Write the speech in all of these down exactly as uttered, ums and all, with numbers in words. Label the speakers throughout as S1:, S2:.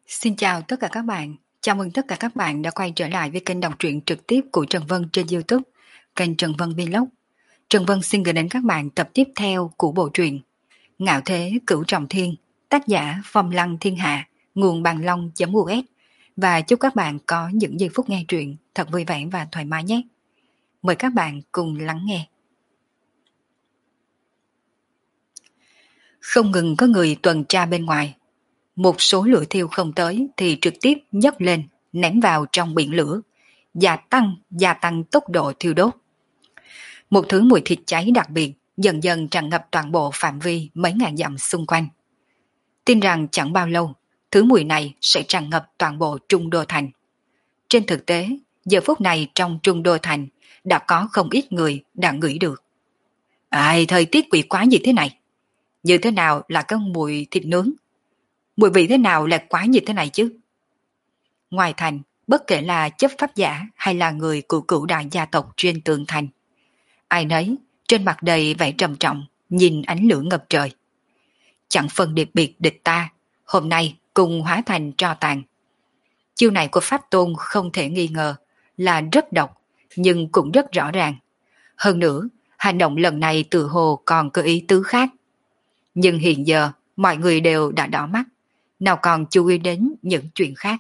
S1: Xin chào tất cả các bạn. Chào mừng tất cả các bạn đã quay trở lại với kênh đọc truyện trực tiếp của Trần Vân trên YouTube, kênh Trần Vân Vlog. Trần Vân xin gửi đến các bạn tập tiếp theo của bộ truyện Ngạo Thế Cửu Trọng Thiên, tác giả Phong Lăng Thiên Hạ, nguồn bằng long.us. Và chúc các bạn có những giây phút nghe truyện thật vui vẻ và thoải mái nhé. Mời các bạn cùng lắng nghe. Không ngừng có người tuần tra bên ngoài. Một số lửa thiêu không tới thì trực tiếp nhấc lên, ném vào trong biển lửa, gia tăng, gia tăng tốc độ thiêu đốt. Một thứ mùi thịt cháy đặc biệt dần dần tràn ngập toàn bộ phạm vi mấy ngàn dặm xung quanh. Tin rằng chẳng bao lâu, thứ mùi này sẽ tràn ngập toàn bộ Trung Đô Thành. Trên thực tế, giờ phút này trong Trung Đô Thành đã có không ít người đã ngửi được. Ai, thời tiết quỷ quái gì thế này? Như thế nào là cái mùi thịt nướng? Mùi vị thế nào lại quái như thế này chứ? Ngoài thành, bất kể là chấp pháp giả hay là người của cửu đại gia tộc trên tường thành, ai nấy trên mặt đầy vẻ trầm trọng, nhìn ánh lửa ngập trời. Chẳng phân biệt biệt địch ta, hôm nay cùng hóa thành tro tàn. Chiêu này của Pháp Tôn không thể nghi ngờ là rất độc, nhưng cũng rất rõ ràng. Hơn nữa, hành động lần này tự hồ còn có ý tứ khác. Nhưng hiện giờ, mọi người đều đã đỏ mắt, nào còn chú ý đến những chuyện khác.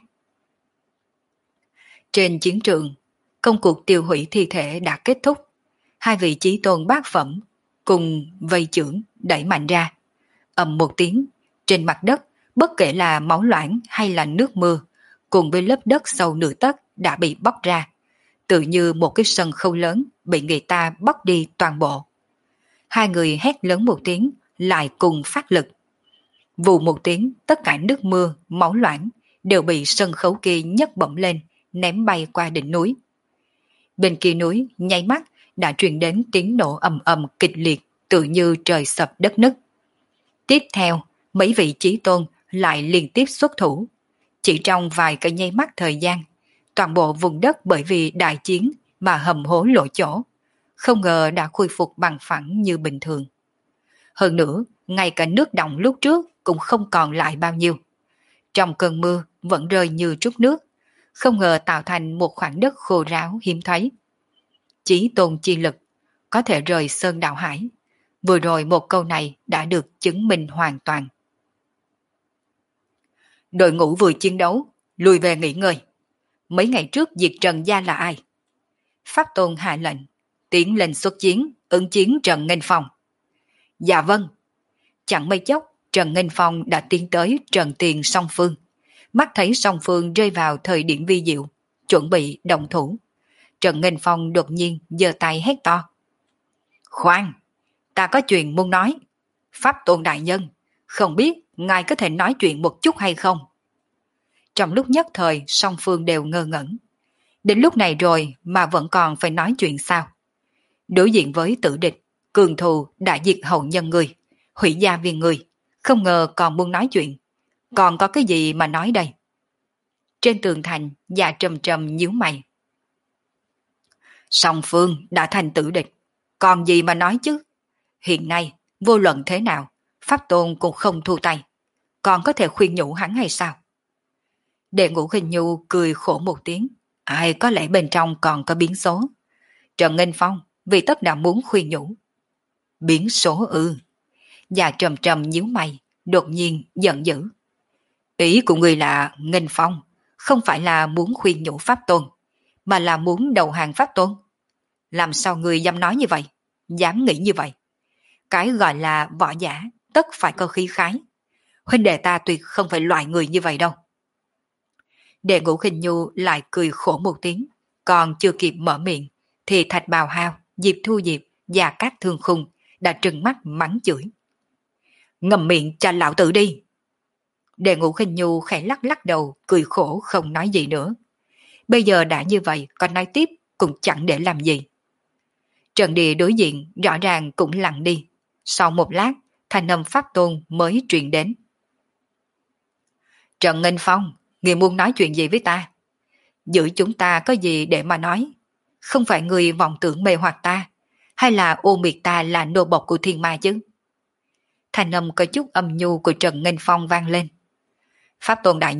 S1: Trên chiến trường, công cuộc tiêu hủy thi thể đã kết thúc. Hai vị chí tôn bát phẩm cùng vây chưởng đẩy mạnh ra. Ầm một tiếng, trên mặt đất, bất kể là máu loãng hay là nước mưa, cùng với lớp đất sâu nửa tấc đã bị bóc ra, tự như một cái sân khấu lớn bị người ta bóc đi toàn bộ. Hai người hét lớn một tiếng, lại cùng phát lực. Vù một tiếng, tất cả nước mưa, máu loãng đều bị sân khấu kia nhấc bổng lên, ném bay qua đỉnh núi. Bên kia núi, nháy mắt đã truyền đến tiếng nổ ầm ầm kịch liệt, tự như trời sập đất nứt. Tiếp theo, mấy vị chí tôn lại liên tiếp xuất thủ. Chỉ trong vài cái nháy mắt thời gian, toàn bộ vùng đất bởi vì đại chiến mà hầm hố lộ chỗ, không ngờ đã khôi phục bằng phẳng như bình thường. Hơn nữa, ngay cả nước đọng lúc trước cũng không còn lại bao nhiêu. Trong cơn mưa vẫn rơi như trút nước, không ngờ tạo thành một khoảng đất khô ráo hiếm thấy. Chí tôn chi lực, có thể rời sơn đạo hải. Vừa rồi một câu này đã được chứng minh hoàn toàn. Đội ngũ vừa chiến đấu, lùi về nghỉ ngơi. Mấy ngày trước diệt Trần Gia là ai? Pháp Tôn hạ lệnh, tiến lên xuất chiến, ứng chiến Trần Nghênh Phong. Dạ vâng. Chẳng mấy chốc, Trần Nghênh Phong đã tiến tới Trần Tiền song phương. Mắt thấy song phương rơi vào thời điểm vi diệu, chuẩn bị động thủ. Trần Nghênh Phong đột nhiên giơ tay hét to. Khoan, ta có chuyện muốn nói. Pháp Tôn đại nhân, không biết ngài có thể nói chuyện một chút hay không? Trong lúc nhất thời, song phương đều ngơ ngẩn. Đến lúc này rồi mà vẫn còn phải nói chuyện sao? Đối diện với tử địch, cường thù đã diệt hậu nhân người, hủy gia viên người, không ngờ còn muốn nói chuyện. Còn có cái gì mà nói đây? Trên tường thành, Dạ Trầm Trầm nhíu mày. Song phương đã thành tử địch, còn gì mà nói chứ? Hiện nay, vô luận thế nào, Pháp Tôn cũng không thu tay. Còn có thể khuyên nhủ hắn hay sao? Đệ Ngũ Hình Nhu cười khổ một tiếng. Ai có lẽ bên trong còn có biến số. Trần Nghênh Phong vì tất đã muốn khuyên nhủ. Biến số ư? Dạ Trầm Trầm nhíu mày, đột nhiên giận dữ. Ý của người là Nghênh Phong không phải là muốn khuyên nhủ Pháp Tôn, mà là muốn đầu hàng Pháp Tôn. Làm sao người dám nói như vậy? Dám nghĩ như vậy? Cái gọi là võ giả tất phải có khí khái. Huynh đệ ta tuyệt không phải loại người như vậy đâu. Đệ Ngũ Hình Nhu lại cười khổ một tiếng, còn chưa kịp mở miệng thì Thạch Bào Hao, Diệp Thu Diệp và các thương khung đã trừng mắt mắng chửi. Ngậm miệng cho lão tử đi. Đệ Ngũ Hình Nhu khẽ lắc lắc đầu, cười khổ không nói gì nữa. Bây giờ đã như vậy, còn nói tiếp cũng chẳng để làm gì. Trận địa đối diện rõ ràng cũng lặng đi. Sau một lát, thanh âm Pháp Tôn mới truyền đến. Trần Nghênh Phong, người muốn nói chuyện gì với ta? Giữa chúng ta có gì để mà nói? Không phải người vọng tưởng mê hoặc ta, hay là ô miệt ta là nô bộc của thiên ma chứ? Thanh âm có chút âm nhu của Trần Nghênh Phong vang lên. Pháp Tôn đại nhân,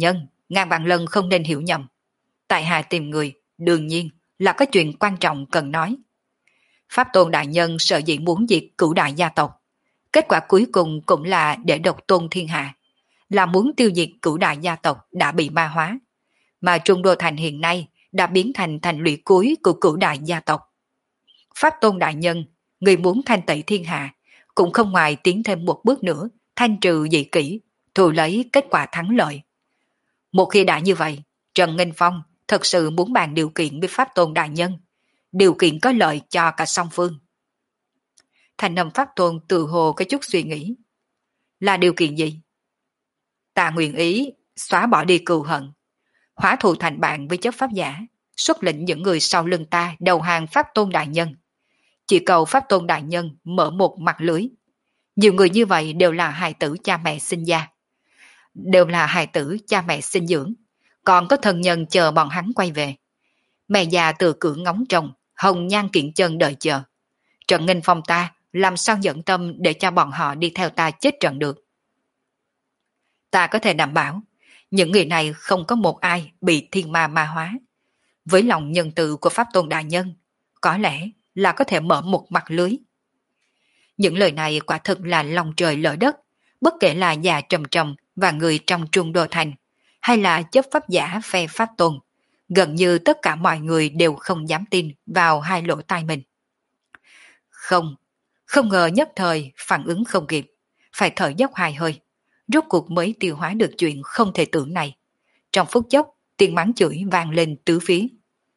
S1: ngàn vạn lần không nên hiểu nhầm. Tại hạ tìm người, đương nhiên là có chuyện quan trọng cần nói. Pháp Tôn đại nhân sợ dĩ muốn diệt cửu đại gia tộc. Kết quả cuối cùng cũng là để độc tôn thiên hạ, là muốn tiêu diệt cửu đại gia tộc đã bị ma hóa, mà Trung Đô Thành hiện nay đã biến thành thành lũy cuối của cửu đại gia tộc. Pháp Tôn đại nhân, người muốn thanh tẩy thiên hạ, cũng không ngoài tiến thêm một bước nữa, thanh trừ dị kỷ, thu lấy kết quả thắng lợi. Một khi đã như vậy, Trần Nghênh Phong thật sự muốn bàn điều kiện với Pháp Tôn đại nhân, điều kiện có lợi cho cả song phương. Thành âm Pháp Tôn tự hồ có chút suy nghĩ. Là điều kiện gì? Ta nguyện ý xóa bỏ đi cừu hận, hóa thù thành bạn với chấp pháp giả, xuất lĩnh những người sau lưng ta đầu hàng Pháp Tôn đại nhân. Chỉ cầu Pháp Tôn đại nhân mở một mặt lưới. Nhiều người như vậy đều là hài tử cha mẹ sinh ra, đều là hài tử cha mẹ sinh dưỡng, còn có thân nhân chờ bọn hắn quay về. Mẹ già từ cửa ngóng trông, hồng nhan kiện chân đợi chờ. Trần Nghênh Phong ta làm sao dẫn tâm để cho bọn họ đi theo ta chết trận được. Ta có thể đảm bảo, những người này không có một ai bị thiên ma ma hóa. Với lòng nhân từ của Pháp Tôn đại nhân, có lẽ là có thể mở một mặt lưới. Những lời này quả thực là lòng trời lỡ đất, bất kể là già trầm trầm và người trong Trung Đô Thành, hay là chấp pháp giả phe Pháp Tôn, gần như tất cả mọi người đều không dám tin vào hai lỗ tai mình. Không, không ngờ nhất thời phản ứng không kịp, phải thở dốc hai hơi, rốt cuộc mới tiêu hóa được chuyện không thể tưởng này. Trong phút chốc, tiếng mắng chửi vang lên tứ phía.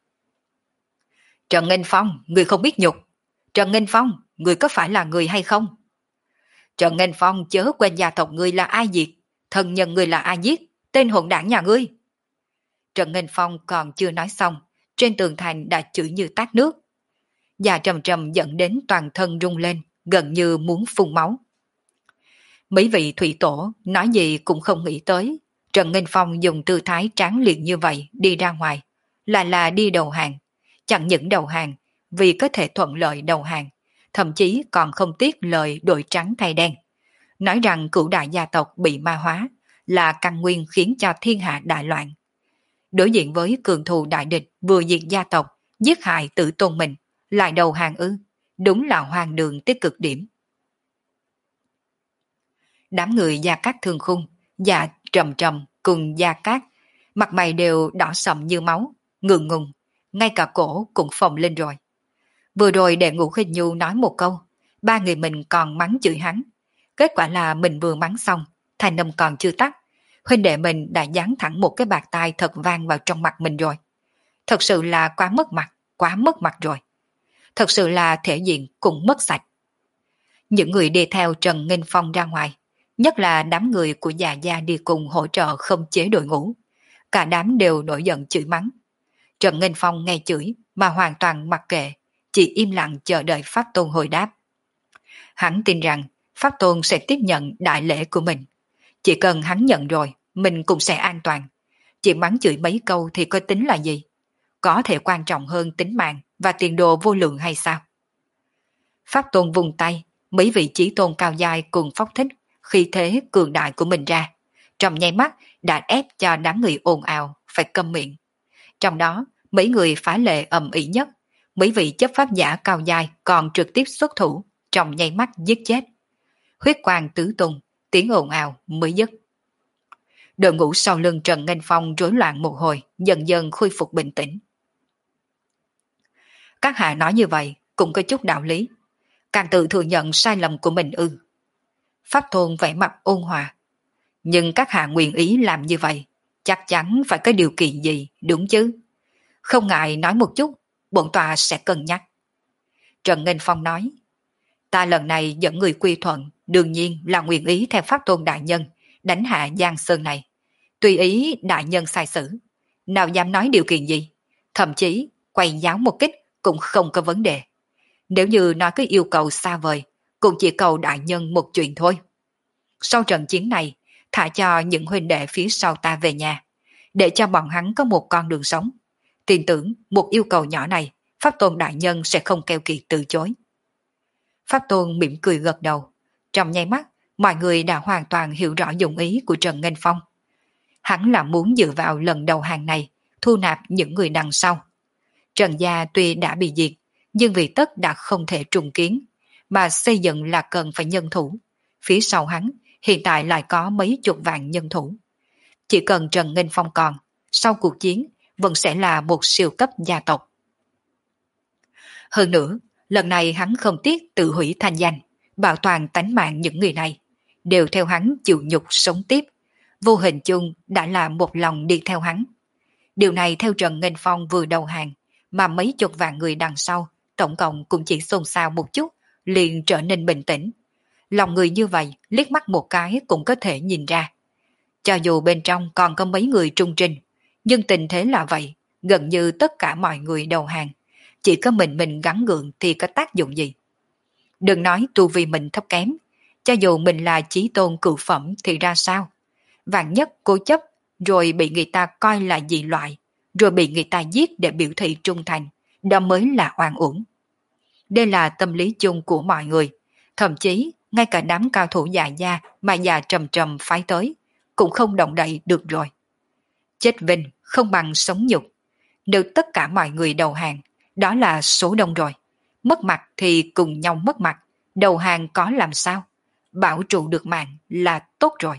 S1: Trần Nghênh Phong, người không biết nhục. Trần Nghênh Phong, người có phải là người hay không? Trần Nghênh Phong, chớ quên gia tộc ngươi là ai diệt, thân nhân ngươi là ai giết, tên hỗn đảng nhà ngươi. Trần Nghênh Phong còn chưa nói xong, trên tường thành đã chửi như tát nước. Già trầm trầm dẫn đến toàn thân rung lên, gần như muốn phun máu. Mấy vị thủy tổ nói gì cũng không nghĩ tới, Trần Nghênh Phong dùng tư thái tráng liệt như vậy đi ra ngoài, là là đi đầu hàng. Chẳng những đầu hàng, vì có thể thuận lợi đầu hàng, thậm chí còn không tiếc lời đổi trắng thay đen. Nói rằng cửu đại gia tộc bị ma hóa là căn nguyên khiến cho thiên hạ đại loạn. Đối diện với cường thù đại địch vừa diệt gia tộc, giết hại tử tôn mình, lại đầu hàng ư, đúng là hoang đường tới cực điểm. Đám người Gia Cát Thương Khung, Gia Trầm Trầm cùng Gia Cát, mặt mày đều đỏ sậm như máu, ngượng ngùng, ngay cả cổ cũng phồng lên rồi. Vừa rồi Đệ Ngũ Khinh Nhu nói một câu, ba người mình còn mắng chửi hắn. Kết quả là mình vừa mắng xong, thanh âm còn chưa tắt, huynh đệ mình đã giáng thẳng một cái bạt tai thật vang vào trong mặt mình rồi. Thật sự là quá mất mặt, quá mất mặt rồi. Thật sự là thể diện cũng mất sạch. Những người đi theo Trần Nghênh Phong ra ngoài, nhất là đám người của già gia đi cùng hỗ trợ không chế đội ngũ, cả đám đều nổi giận chửi mắng. Trần Nghênh Phong nghe chửi mà hoàn toàn mặc kệ, chỉ im lặng chờ đợi Pháp Tôn hồi đáp. Hắn tin rằng Pháp Tôn sẽ tiếp nhận đại lễ của mình. Chỉ cần hắn nhận rồi, mình cũng sẽ an toàn. Chỉ mắng chửi mấy câu thì có tính là gì? Có thể quan trọng hơn tính mạng và tiền đồ vô lượng hay sao? Pháp Tôn vùng tay, mấy vị chí tôn cao dài cùng phóng thích khi thế cường đại của mình ra. Trong nháy mắt đã ép cho đám người ồn ào phải câm miệng. Trong đó, mấy người phá lệ ầm ĩ nhất, mấy vị chấp pháp giả cao dài còn trực tiếp xuất thủ, trong nháy mắt giết chết. Huyết quang tứ tung, tiếng ồn ào mới dứt. Đội ngũ sau lưng Trần Nghênh Phong rối loạn một hồi, dần dần khôi phục bình tĩnh. Các hạ nói như vậy cũng có chút đạo lý, càng tự thừa nhận sai lầm của mình ư? Pháp Tôn vẻ mặt ôn hòa. Nhưng các hạ nguyện ý làm như vậy, chắc chắn phải có điều kiện gì, đúng chứ? Không ngại nói một chút, bổn tọa sẽ cân nhắc. Trần Nghênh Phong nói, ta lần này dẫn người quy thuận, đương nhiên là nguyện ý theo Pháp Tôn đại nhân, đánh hạ Giang Sơn này. Tùy ý đại nhân sai xử, nào dám nói điều kiện gì, thậm chí quay giáo một kích cũng không có vấn đề. Nếu như nói cái yêu cầu xa vời, cũng chỉ cầu đại nhân một chuyện thôi. Sau trận chiến này, thả cho những huynh đệ phía sau ta về nhà, để cho bọn hắn có một con đường sống. Tin tưởng một yêu cầu nhỏ này, Pháp Tôn đại nhân sẽ không keo kiệt từ chối. Pháp Tôn mỉm cười gật đầu. Trong nháy mắt, mọi người đã hoàn toàn hiểu rõ dụng ý của Trần Nghênh Phong. Hắn là muốn dựa vào lần đầu hàng này, thu nạp những người đằng sau. Trần gia tuy đã bị diệt, nhưng vì tất đã không thể trùng kiến, mà xây dựng là cần phải nhân thủ. Phía sau hắn, hiện tại lại có mấy chục vạn nhân thủ. Chỉ cần Trần Nghênh Phong còn, sau cuộc chiến vẫn sẽ là một siêu cấp gia tộc. Hơn nữa, lần này hắn không tiếc tự hủy thanh danh, bảo toàn tánh mạng những người này, đều theo hắn chịu nhục sống tiếp. Vô hình chung đã là một lòng đi theo hắn. Điều này theo Trần Nghênh Phong vừa đầu hàng, mà mấy chục vạn người đằng sau, tổng cộng cũng chỉ xôn xao một chút, liền trở nên bình tĩnh. Lòng người như vậy, liếc mắt một cái cũng có thể nhìn ra. Cho dù bên trong còn có mấy người trung trinh, nhưng tình thế là vậy, gần như tất cả mọi người đầu hàng. Chỉ có mình mình gắn gượng thì có tác dụng gì? Đừng nói tu vi mình thấp kém, cho dù mình là chí tôn cửu phẩm thì ra sao? Vạn nhất cố chấp, rồi bị người ta coi là dị loại, rồi bị người ta giết để biểu thị trung thành, đó mới là oan uổng. Đây là tâm lý chung của mọi người, thậm chí ngay cả đám cao thủ già gia mà già trầm trầm phái tới, cũng không động đậy được rồi. Chết vinh không bằng sống nhục. Nếu tất cả mọi người đầu hàng, đó là số đông rồi. Mất mặt thì cùng nhau mất mặt, đầu hàng có làm sao? Bảo trụ được mạng là tốt rồi.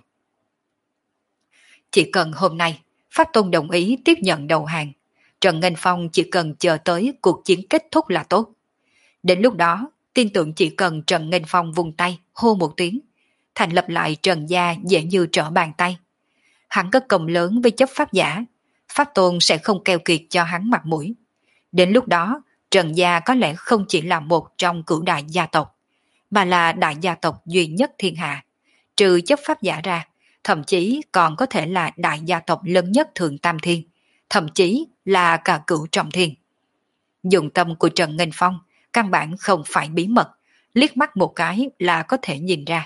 S1: Chỉ cần hôm nay, Pháp Tôn đồng ý tiếp nhận đầu hàng, Trần Nghênh Phong chỉ cần chờ tới cuộc chiến kết thúc là tốt. Đến lúc đó, tin tưởng chỉ cần Trần Nghênh Phong vung tay, hô một tiếng, thành lập lại Trần gia dễ như trở bàn tay. Hắn có công lớn với chấp pháp giả, Pháp Tôn sẽ không keo kiệt cho hắn mặt mũi. Đến lúc đó, Trần gia có lẽ không chỉ là một trong cửu đại gia tộc, mà là đại gia tộc duy nhất thiên hạ. Trừ chấp pháp giả ra, thậm chí còn có thể là đại gia tộc lớn nhất Thượng Tam Thiên, thậm chí là cả cửu Trọng Thiên. Dụng tâm của Trần Nghênh Phong căn bản không phải bí mật, liếc mắt một cái là có thể nhìn ra.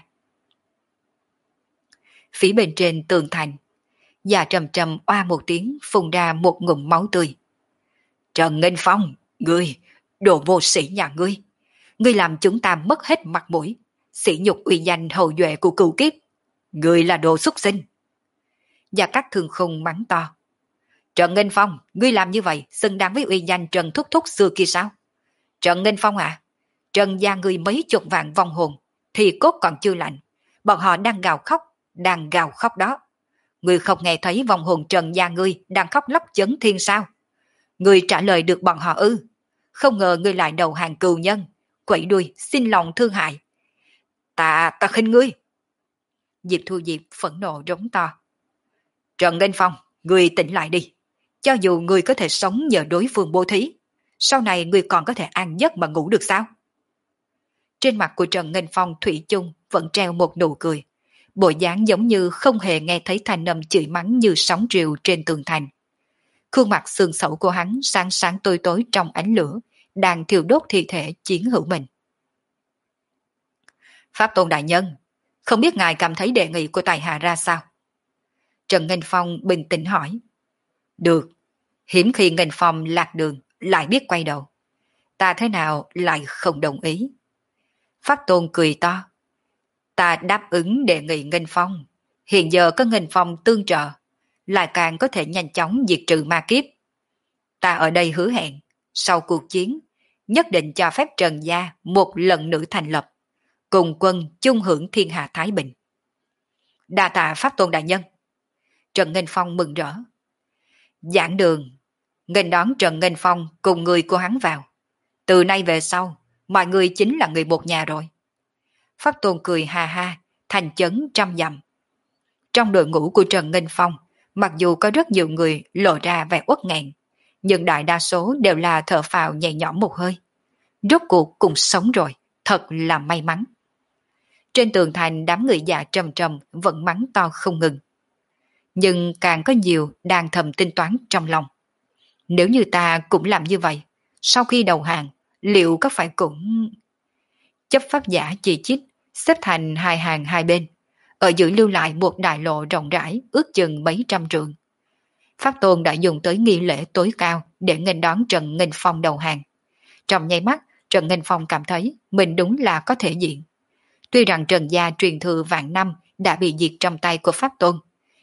S1: Phía bên trên tường thành, già trầm trầm oa một tiếng phun ra một ngụm máu tươi. Trần Nghênh Phong, ngươi, đồ vô sĩ nhà ngươi, ngươi làm chúng ta mất hết mặt mũi, sỉ nhục uy danh hậu duệ của cửu kiếp. Ngươi là đồ xuất sinh. Gia Cát Thương Khung mắng to. Trần Nghênh Phong, ngươi làm như vậy xứng đáng với uy danh Trần Thúc Thúc xưa kia sao? Trần Nghênh Phong à, Trần gia ngươi mấy chục vạn vong hồn, thì cốt còn chưa lạnh, bọn họ đang gào khóc, đang gào khóc đó. Ngươi không nghe thấy vong hồn Trần gia ngươi đang khóc lóc chấn thiên sao? Ngươi trả lời được bọn họ ư? Không ngờ ngươi lại đầu hàng cừu nhân, quẩy đuôi xin lòng thương hại. Ta, ta khinh ngươi. Diệp Thu Diệp phẫn nộ rống to. Trần Nghênh Phong, ngươi tỉnh lại đi. Cho dù ngươi có thể sống nhờ đối phương bố thí, sau này ngươi còn có thể an giấc mà ngủ được sao? Trên mặt của Trần Nghênh Phong thủy chung vẫn treo một nụ cười, bộ dáng giống như không hề nghe thấy thanh âm chửi mắng như sóng triều trên tường thành. Khuôn mặt xương sẩu của hắn sáng sáng tối tối trong ánh lửa, đang thiêu đốt thi thể chiến hữu mình. Pháp Tôn đại nhân, không biết ngài cảm thấy đề nghị của tài hạ ra sao? Trần Nghênh Phong bình tĩnh hỏi. Được, hiếm khi Nghênh Phong lạc đường lại biết quay đầu. Ta thế nào lại không đồng ý? Pháp Tôn cười to. Ta đáp ứng đề nghị Nghênh Phong. Hiện giờ có Nghênh Phong tương trợ, lại càng có thể nhanh chóng diệt trừ ma kiếp. Ta ở đây hứa hẹn, sau cuộc chiến, nhất định cho phép Trần gia một lần nữa thành lập, cùng quân chung hưởng thiên hạ thái bình. Đa tạ Pháp Tôn đại nhân. Trần Nghênh Phong mừng rỡ. Giảng đường, nghênh đón Trần Nghênh Phong cùng người của hắn vào. Từ nay về sau, mọi người chính là người một nhà rồi. Pháp Tôn cười ha ha, thành chấn trăm dặm. Trong đội ngũ của Trần Nghênh Phong, mặc dù có rất nhiều người lộ ra vẻ uất nghẹn, nhưng đại đa số đều là thở phào nhẹ nhõm một hơi. Rốt cuộc cùng sống rồi, thật là may mắn. Trên tường thành đám người già trầm trầm vẫn mắng to không ngừng. Nhưng càng có nhiều đang thầm tính toán trong lòng. Nếu như ta cũng làm như vậy, sau khi đầu hàng, liệu có phải cũng... Chấp pháp giả chỉ chít, xếp thành hai hàng hai bên, ở giữa lưu lại một đại lộ rộng rãi ước chừng mấy trăm trượng. Pháp Tôn đã dùng tới nghi lễ tối cao để nghênh đón Trần Nghênh Phong đầu hàng. Trong nháy mắt, Trần Nghênh Phong cảm thấy mình đúng là có thể diện. Tuy rằng Trần gia truyền thừa vạn năm đã bị diệt trong tay của Pháp Tôn,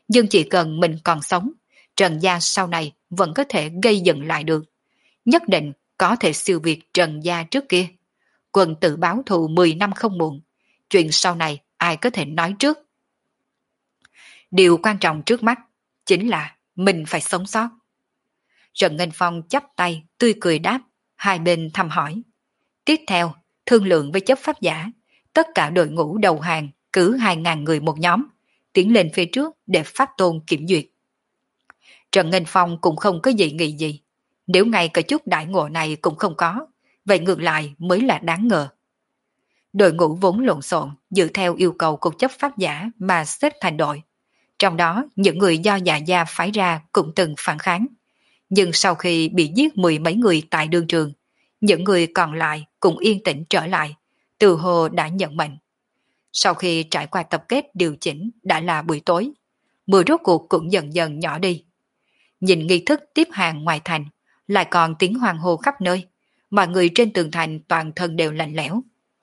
S1: nhưng chỉ cần mình còn sống, Trần gia sau này vẫn có thể gây dựng lại được. Nhất định có thể siêu việt Trần gia trước kia. Quân tử báo thù mười năm không muộn. Chuyện sau này ai có thể nói trước. Điều quan trọng trước mắt chính là mình phải sống sót. Trần Nghênh Phong chắp tay, tươi cười đáp, hai bên thăm hỏi. Tiếp theo, thương lượng với chấp pháp giả, tất cả đội ngũ đầu hàng cử hai ngàn người một nhóm, tiến lên phía trước để pháp tôn kiểm duyệt. Trần Nghênh Phong cũng không có gì nghị gì. Nếu ngay cả chút đại ngộ này cũng không có, vậy ngược lại mới là đáng ngờ. Đội ngũ vốn lộn xộn dựa theo yêu cầu của chấp pháp giả mà xếp thành đội. Trong đó, những người do Dạ gia phái ra cũng từng phản kháng. Nhưng sau khi bị giết mười mấy người tại đương trường, những người còn lại cũng yên tĩnh trở lại, từ hồ đã nhận mệnh. Sau khi trải qua tập kết điều chỉnh đã là buổi tối, mưa rốt cuộc cũng dần dần nhỏ đi. Nhìn nghi thức tiếp hàng ngoài thành, lại còn tiếng hoan hô khắp nơi, mọi người trên tường thành toàn thân đều lạnh lẽo.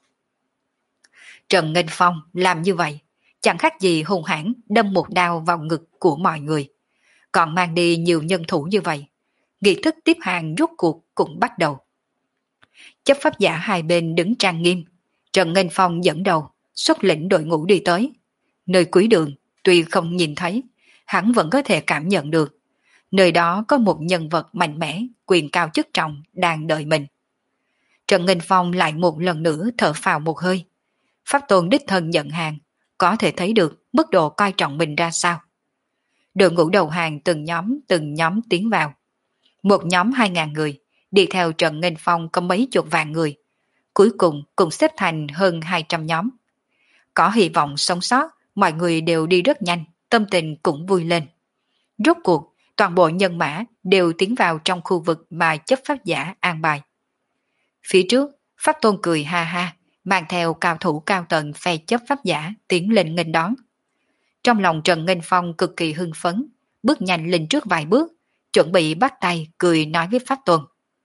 S1: Trần Nghênh Phong làm như vậy, chẳng khác gì hung hãn đâm một đao vào ngực của mọi người. Còn mang đi nhiều nhân thủ như vậy, nghi thức tiếp hàng rốt cuộc cũng bắt đầu. Chấp pháp giả hai bên đứng trang nghiêm, Trần Nghênh Phong dẫn đầu, xuất lĩnh đội ngũ đi tới. Nơi cuối đường, tuy không nhìn thấy, hắn vẫn có thể cảm nhận được. Nơi đó có một nhân vật mạnh mẽ, quyền cao chức trọng đang đợi mình. Trần Nghênh Phong lại một lần nữa thở phào một hơi. Pháp tôn đích thân nhận hàng, có thể thấy được mức độ coi trọng mình ra sao. Đội ngũ đầu hàng từng nhóm từng nhóm tiến vào. Một nhóm hai ngàn người, đi theo Trần Nghênh Phong có mấy chục vạn người. Cuối cùng cũng xếp thành hơn hai trăm nhóm. Có hy vọng sống sót, mọi người đều đi rất nhanh, tâm tình cũng vui lên. Rốt cuộc, toàn bộ nhân mã đều tiến vào trong khu vực mà chấp pháp giả an bài. Phía trước, Pháp Tôn cười ha ha, mang theo cao thủ cao tầng phe chấp pháp giả tiến lên nghênh đón. Trong lòng Trần Nghênh Phong cực kỳ hưng phấn, bước nhanh lên trước vài bước, chuẩn bị bắt tay cười nói với Pháp Tôn.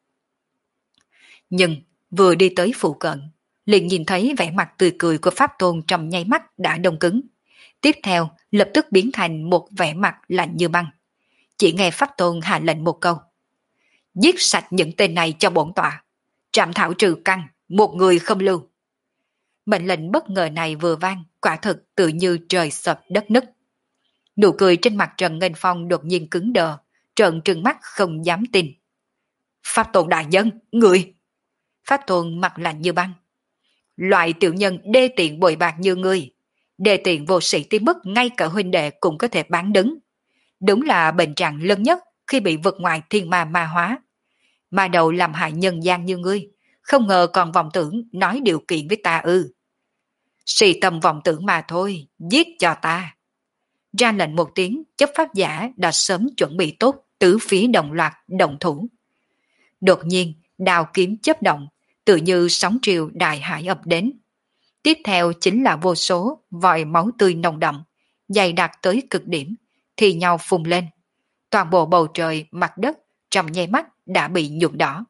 S1: Nhưng vừa đi tới phụ cận, liền nhìn thấy vẻ mặt tươi cười của Pháp Tôn trong nháy mắt đã đông cứng. Tiếp theo lập tức biến thành một vẻ mặt lạnh như băng. Chỉ nghe Pháp Tôn hạ lệnh một câu. Giết sạch những tên này cho bổn tọa. Trảm thảo trừ căn, một người không lưu. Mệnh lệnh bất ngờ này vừa vang, quả thực tự như trời sập đất nứt. Nụ cười trên mặt Trần Nghênh Phong đột nhiên cứng đờ, trợn trừng mắt không dám tin. Pháp Tôn đại nhân, người! Pháp Tôn mặt lạnh như băng. Loại tiểu nhân đê tiện bội bạc như ngươi, đê tiện vô sĩ tới mức ngay cả huynh đệ cũng có thể bán đứng. Đúng là bệnh trạng lớn nhất khi bị vượt ngoài thiên ma ma hóa. Mà đầu làm hại nhân gian như ngươi, không ngờ còn vọng tưởng nói điều kiện với ta ư. Sì tâm vọng tưởng mà thôi, giết cho ta. Ra lệnh một tiếng, chấp pháp giả đã sớm chuẩn bị tốt, tứ phía đồng loạt động thủ. Đột nhiên, đao kiếm chớp động, tự như sóng triều đại hải ập đến. Tiếp theo chính là vô số vòi máu tươi nồng đậm, dày đặc tới cực điểm, thì nhau phun lên. Toàn bộ bầu trời, mặt đất trong nháy mắt đã bị nhuộm đỏ.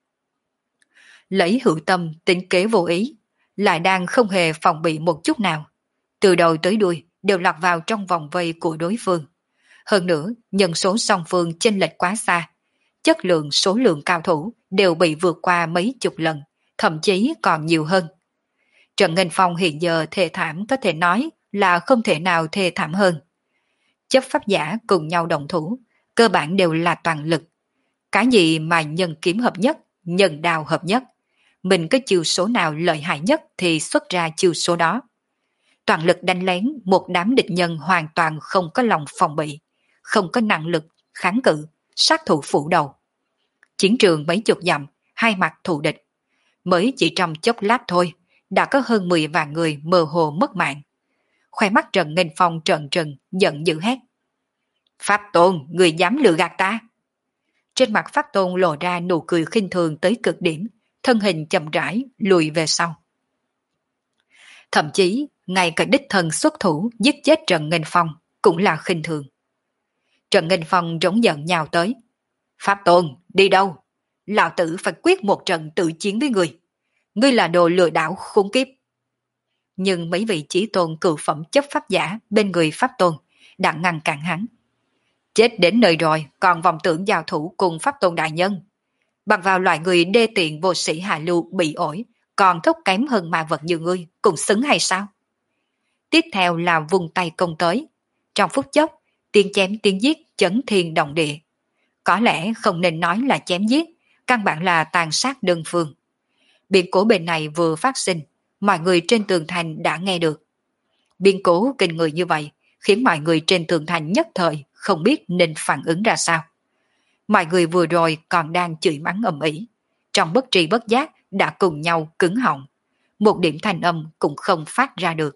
S1: Lấy hữu tâm tính kế vô ý, lại đang không hề phòng bị một chút nào. Từ đầu tới đuôi đều lọt vào trong vòng vây của đối phương. Hơn nữa, nhân số song phương chênh lệch quá xa. Chất lượng số lượng cao thủ đều bị vượt qua mấy chục lần, thậm chí còn nhiều hơn. Trần Nghênh Phong hiện giờ thê thảm có thể nói là không thể nào thê thảm hơn. Chấp pháp giả cùng nhau đồng thủ, cơ bản đều là toàn lực. Cái gì mà nhân kiếm hợp nhất, nhân đao hợp nhất. Mình có chiêu số nào lợi hại nhất thì xuất ra chiêu số đó. Toàn lực đánh lén một đám địch nhân hoàn toàn không có lòng phòng bị, không có năng lực kháng cự, sát thủ phủ đầu. Chiến trường mấy chục dặm, hai mặt thù địch. Mới chỉ trong chốc lát thôi, đã có hơn mười vạn người mơ hồ mất mạng. Khoe mắt Trần Nghênh Phong trợn trừng, giận dữ hét. Pháp Tôn, người dám lừa gạt ta? Trên mặt Pháp Tôn lộ ra nụ cười khinh thường tới cực điểm, thân hình chậm rãi lùi về sau. Thậm chí, ngay cả đích thân xuất thủ giết chết Trần Nghênh Phong cũng là khinh thường. Trần Nghênh Phong rống giận nhào tới. Pháp Tôn, đi đâu? Lão tử phải quyết một trận tự chiến với người. Ngươi là đồ lừa đảo khốn kiếp. Nhưng mấy vị chí tôn cựu phẩm chấp pháp giả bên người Pháp Tôn đã ngăn cản hắn. Chết đến nơi rồi còn vọng tưởng giao thủ cùng pháp tôn đại nhân. Bằng vào loại người đê tiện vô sĩ hạ lưu bị ổi, còn thúc kém hơn ma vật như ngươi, cũng xứng hay sao? Tiếp theo là vùng tay công tới. Trong phút chốc, tiếng chém tiếng giết chấn thiên động địa. Có lẽ không nên nói là chém giết, căn bản là tàn sát đơn phương. Biến cố bên này vừa phát sinh, mọi người trên tường thành đã nghe được. Biến cố kinh người như vậy, khiến mọi người trên tường thành nhất thời không biết nên phản ứng ra sao. Mọi người vừa rồi còn đang chửi mắng ầm ĩ, trong bất tri bất giác đã cùng nhau cứng họng, một điểm thanh âm cũng không phát ra được.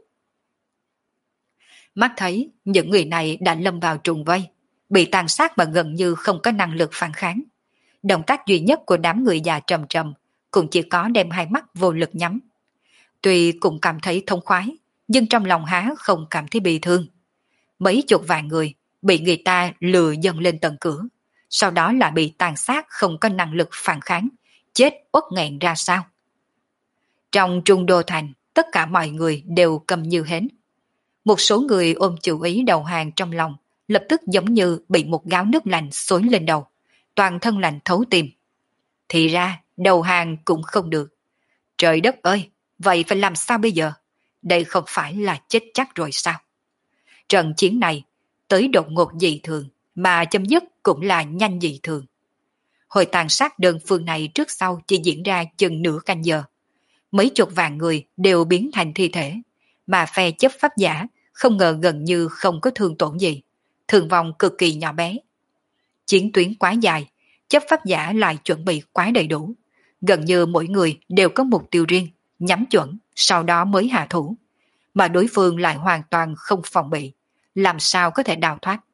S1: Mắt thấy những người này đã lâm vào trùng vây, bị tàn sát mà gần như không có năng lực phản kháng. Động tác duy nhất của đám người già trầm trầm cũng chỉ có đem hai mắt vô lực nhắm. Tuy cũng cảm thấy thông khoái, nhưng trong lòng há không cảm thấy bị thương. Mấy chục vạn người bị người ta lừa dâng lên tận cửa, sau đó là bị tàn sát không có năng lực phản kháng, chết uất nghẹn ra sao. Trong trung đô thành, tất cả mọi người đều cầm như hến. Một số người ôm chủ ý đầu hàng trong lòng, lập tức giống như bị một gáo nước lạnh xối lên đầu, toàn thân lạnh thấu tim. Thì ra, đầu hàng cũng không được. Trời đất ơi, vậy phải làm sao bây giờ? Đây không phải là chết chắc rồi sao? Trận chiến này, tới đột ngột dị thường, mà chấm dứt cũng là nhanh dị thường. Hồi tàn sát đơn phương này trước sau chỉ diễn ra chừng nửa canh giờ. Mấy chục vạn người đều biến thành thi thể, mà phe chấp pháp giả không ngờ gần như không có thương tổn gì, thương vong cực kỳ nhỏ bé. Chiến tuyến quá dài, chấp pháp giả lại chuẩn bị quá đầy đủ, gần như mỗi người đều có mục tiêu riêng, nhắm chuẩn, sau đó mới hạ thủ, mà đối phương lại hoàn toàn không phòng bị, làm sao có thể đào thoát.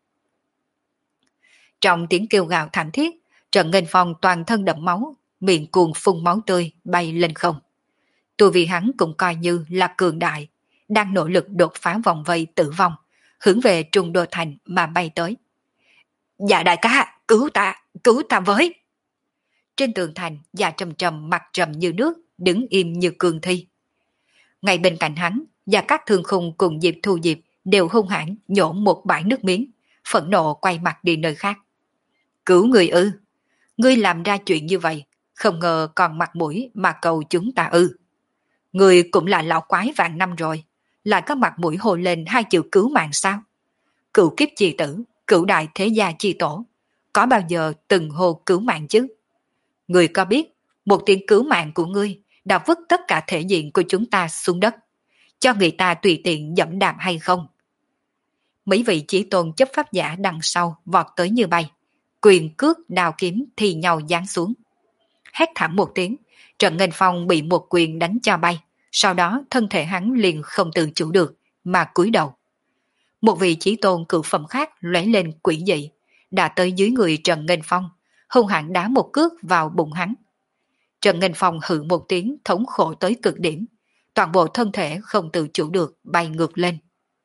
S1: Trong tiếng kêu gào thảm thiết, Trần Nghênh Phong toàn thân đẫm máu, miệng cuồng phun máu tươi bay lên không. Tu vi hắn cũng coi như là cường đại, đang nỗ lực đột phá vòng vây tử vong, hướng về Trung Đô Thành mà bay tới. Dạ đại ca, cứu ta, cứu ta với. Trên tường thành, Dạ Trầm Trầm mặt trầm như nước, đứng im như cương thi. Ngay bên cạnh hắn, Dạ Các Thương Khung cùng Diệp Thu Diệp đều hung hãn nhổ một bãi nước miếng, phẫn nộ quay mặt đi nơi khác. Cứu người ư? Ngươi làm ra chuyện như vậy, không ngờ còn mặt mũi mà cầu chúng ta ư? Ngươi cũng là lão quái vạn năm rồi, lại có mặt mũi hô lên hai chữ cứu mạng sao? Cửu kiếp chi tử, cửu đại thế gia chi tổ, có bao giờ từng hô cứu mạng chứ? Ngươi có biết, một tiếng cứu mạng của ngươi đã vứt tất cả thể diện của chúng ta xuống đất, cho người ta tùy tiện dẫm đạp hay không? Mấy vị chí tôn chấp pháp giả đằng sau vọt tới như bay, quyền cước đao kiếm thì nhau giáng xuống. Hét thảm một tiếng, Trần Nghênh Phong bị một quyền đánh cho bay, sau đó thân thể hắn liền không tự chủ được mà cúi đầu. Một vị chí tôn cửu phẩm khác lóe lên quỷ dị, đã tới dưới người Trần Nghênh Phong, hung hãn đá một cước vào bụng hắn. Trần Nghênh Phong hự một tiếng thống khổ tới cực điểm, toàn bộ thân thể không tự chủ được bay ngược lên.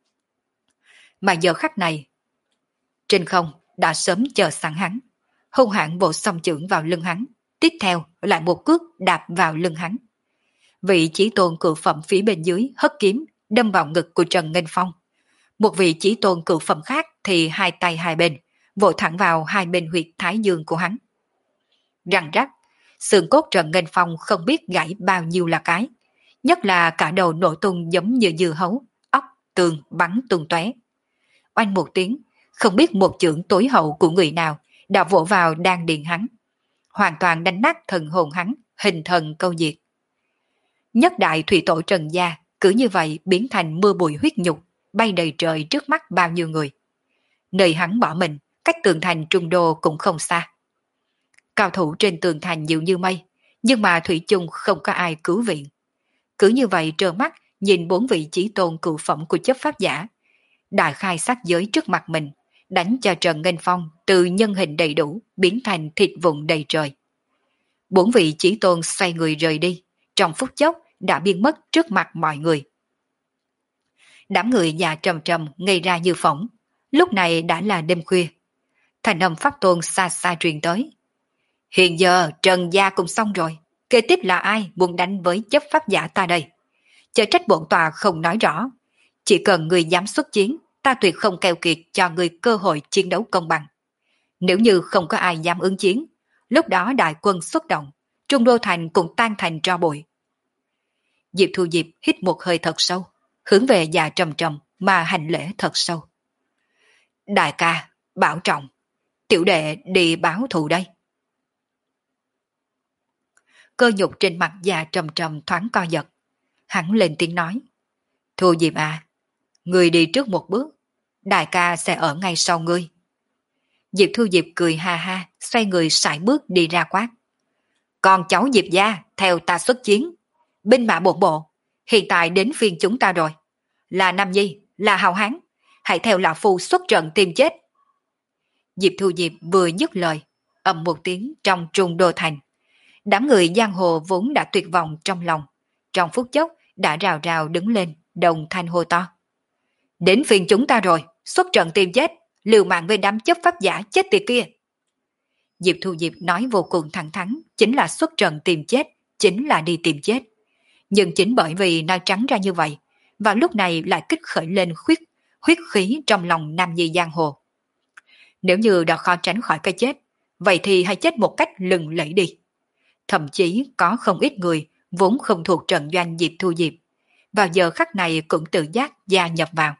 S1: Mà giờ khắc này, trên không đã sớm chờ sẵn hắn, hung hãn bộ song chưởng vào lưng hắn, tiếp theo lại một cước đạp vào lưng hắn. Vị chí tôn cửu phẩm phía bên dưới hất kiếm đâm vào ngực của Trần Nghênh Phong. Một vị chí tôn cửu phẩm khác thì hai tay hai bên, vỗ thẳng vào hai bên huyệt thái dương của hắn. Răng rắc, xương cốt Trần Nghênh Phong không biết gãy bao nhiêu là cái, nhất là cả đầu nổ tung giống như dưa hấu, óc tường bắn tung tóe. Oanh một tiếng, không biết một chưởng tối hậu của người nào đã vỗ vào đan điền hắn, hoàn toàn đánh nát thần hồn hắn, hình thần câu diệt. Nhất đại thủy tổ Trần gia cứ như vậy biến thành mưa bụi huyết nhục, bay đầy trời trước mắt bao nhiêu người. Nơi hắn bỏ mình, cách tường thành Trung Đô cũng không xa. Cao thủ trên tường thành nhiều như mây, nhưng mà thủy chung không có ai cứu viện. Cứ như vậy trơ mắt nhìn bốn vị chí tôn cửu phẩm của chấp pháp giả, đại khai sát giới trước mặt mình, đánh cho Trần Nghênh Phong từ nhân hình đầy đủ biến thành thịt vụn đầy trời. Bốn vị chí tôn xoay người rời đi, trong phút chốc đã biến mất trước mặt mọi người. Đám người già trầm trầm ngây ra như phỏng, lúc này đã là đêm khuya. Thành âm pháp tôn xa xa truyền tới. Hiện giờ Trần gia cũng xong rồi, kế tiếp là ai muốn đánh với chấp pháp giả ta đây? Chớ trách bổn tòa không nói rõ, chỉ cần người dám xuất chiến ta tuyệt không keo kiệt cho ngươi cơ hội chiến đấu công bằng. Nếu như không có ai dám ứng chiến, lúc đó đại quân xuất động, Trung Đô Thành cũng tan thành tro bụi. Diệp Thu Diệp hít một hơi thật sâu, hướng về Dạ Trầm Trầm mà hành lễ thật sâu. Đại ca, bảo trọng, tiểu đệ đi báo thù đây. Cơ nhục trên mặt Dạ Trầm Trầm thoáng co giật. Hắn lên tiếng nói. Thu Diệp à, ngươi đi trước một bước, đại ca sẽ ở ngay sau ngươi. Diệp Thu Diệp cười ha ha, xoay người sải bước đi ra quát. Còn cháu Diệp gia, theo ta xuất chiến. Binh mã bổn bộ, hiện tại đến phiên chúng ta rồi. Là Nam Nhi, là hào hán, hãy theo lão phu xuất trận tìm chết. Diệp Thu Diệp vừa dứt lời, ầm một tiếng trong Trung Đô Thành. Đám người giang hồ vốn đã tuyệt vọng trong lòng, trong phút chốc đã rào rào đứng lên, đồng thanh hô to. Đến phiên chúng ta rồi, xuất trận tìm chết, liều mạng với đám chấp pháp giả chết tiệt kia. Diệp Thu Diệp nói vô cùng thẳng thắn, chính là xuất trận tìm chết, chính là đi tìm chết. Nhưng chính bởi vì nói trắng ra như vậy, và lúc này lại kích khởi lên khuyết, huyết khí trong lòng nam nhi giang hồ. Nếu như đã khó tránh khỏi cái chết, vậy thì hãy chết một cách lừng lẫy đi. Thậm chí có không ít người vốn không thuộc trận doanh Diệp Thu Diệp, vào giờ khắc này cũng tự giác gia nhập vào.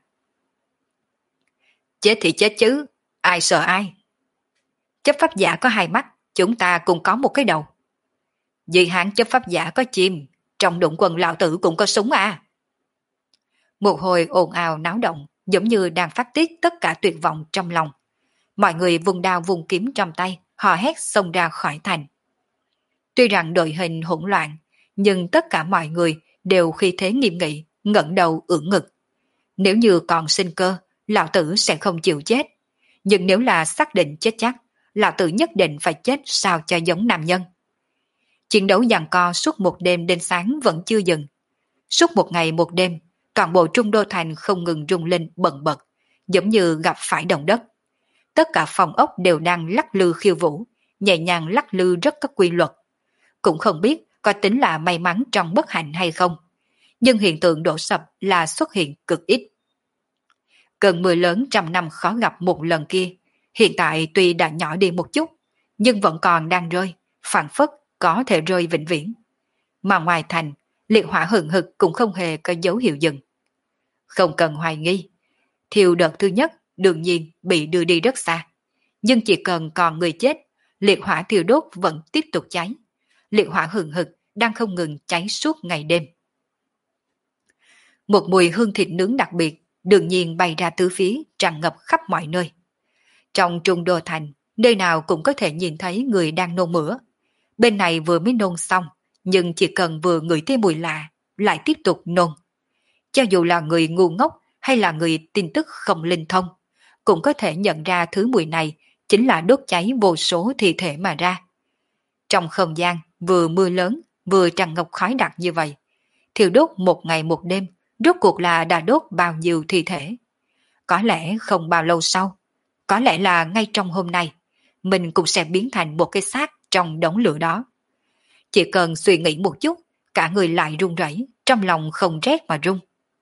S1: Chết thì chết chứ, ai sợ ai. Chấp pháp giả có hai mắt, chúng ta cũng có một cái đầu. Dị hãng chấp pháp giả có chim, trong đụng quần lão tử cũng có súng à. Một hồi ồn ào náo động, giống như đang phát tiết tất cả tuyệt vọng trong lòng. Mọi người vùng đao vùng kiếm trong tay, hò hét xông ra khỏi thành. Tuy rằng đội hình hỗn loạn, nhưng tất cả mọi người đều khi thế nghiêm nghị, ngẩng đầu ưỡn ngực. Nếu như còn sinh cơ, lão tử sẽ không chịu chết. Nhưng nếu là xác định chết chắc, lão tử nhất định phải chết sao cho giống nam nhân. Chiến đấu giằng co suốt một đêm đến sáng vẫn chưa dừng. Suốt một ngày một đêm, toàn bộ Trung Đô Thành không ngừng rung lên bần bật, giống như gặp phải động đất. Tất cả phòng ốc đều đang lắc lư khiêu vũ, nhẹ nhàng lắc lư rất có quy luật. Cũng không biết có tính là may mắn trong bất hạnh hay không. Nhưng hiện tượng đổ sập là xuất hiện cực ít. Cơn mưa lớn trăm năm khó gặp một lần kia, hiện tại tuy đã nhỏ đi một chút, nhưng vẫn còn đang rơi, phảng phất có thể rơi vĩnh viễn. Mà ngoài thành, liệt hỏa hừng hực cũng không hề có dấu hiệu dừng. Không cần hoài nghi, thiêu đợt thứ nhất đương nhiên bị đưa đi rất xa. Nhưng chỉ cần còn người chết, liệt hỏa thiêu đốt vẫn tiếp tục cháy. Liệt hỏa hừng hực đang không ngừng cháy suốt ngày đêm. Một mùi hương thịt nướng đặc biệt đương nhiên bay ra tứ phía, tràn ngập khắp mọi nơi. Trong Trung Đô Thành, nơi nào cũng có thể nhìn thấy người đang nôn mửa. Bên này vừa mới nôn xong, nhưng chỉ cần vừa ngửi thấy mùi lạ, lại tiếp tục nôn. Cho dù là người ngu ngốc hay là người tin tức không linh thông, cũng có thể nhận ra thứ mùi này chính là đốt cháy vô số thi thể mà ra. Trong không gian vừa mưa lớn vừa tràn ngập khói đặc như vậy, thiêu đốt một ngày một đêm, rốt cuộc là đã đốt bao nhiêu thi thể. Có lẽ không bao lâu sau, có lẽ là ngay trong hôm nay, mình cũng sẽ biến thành một cái xác trong đống lửa đó. Chỉ cần suy nghĩ một chút, cả người lại run rẩy, trong lòng không rét mà run.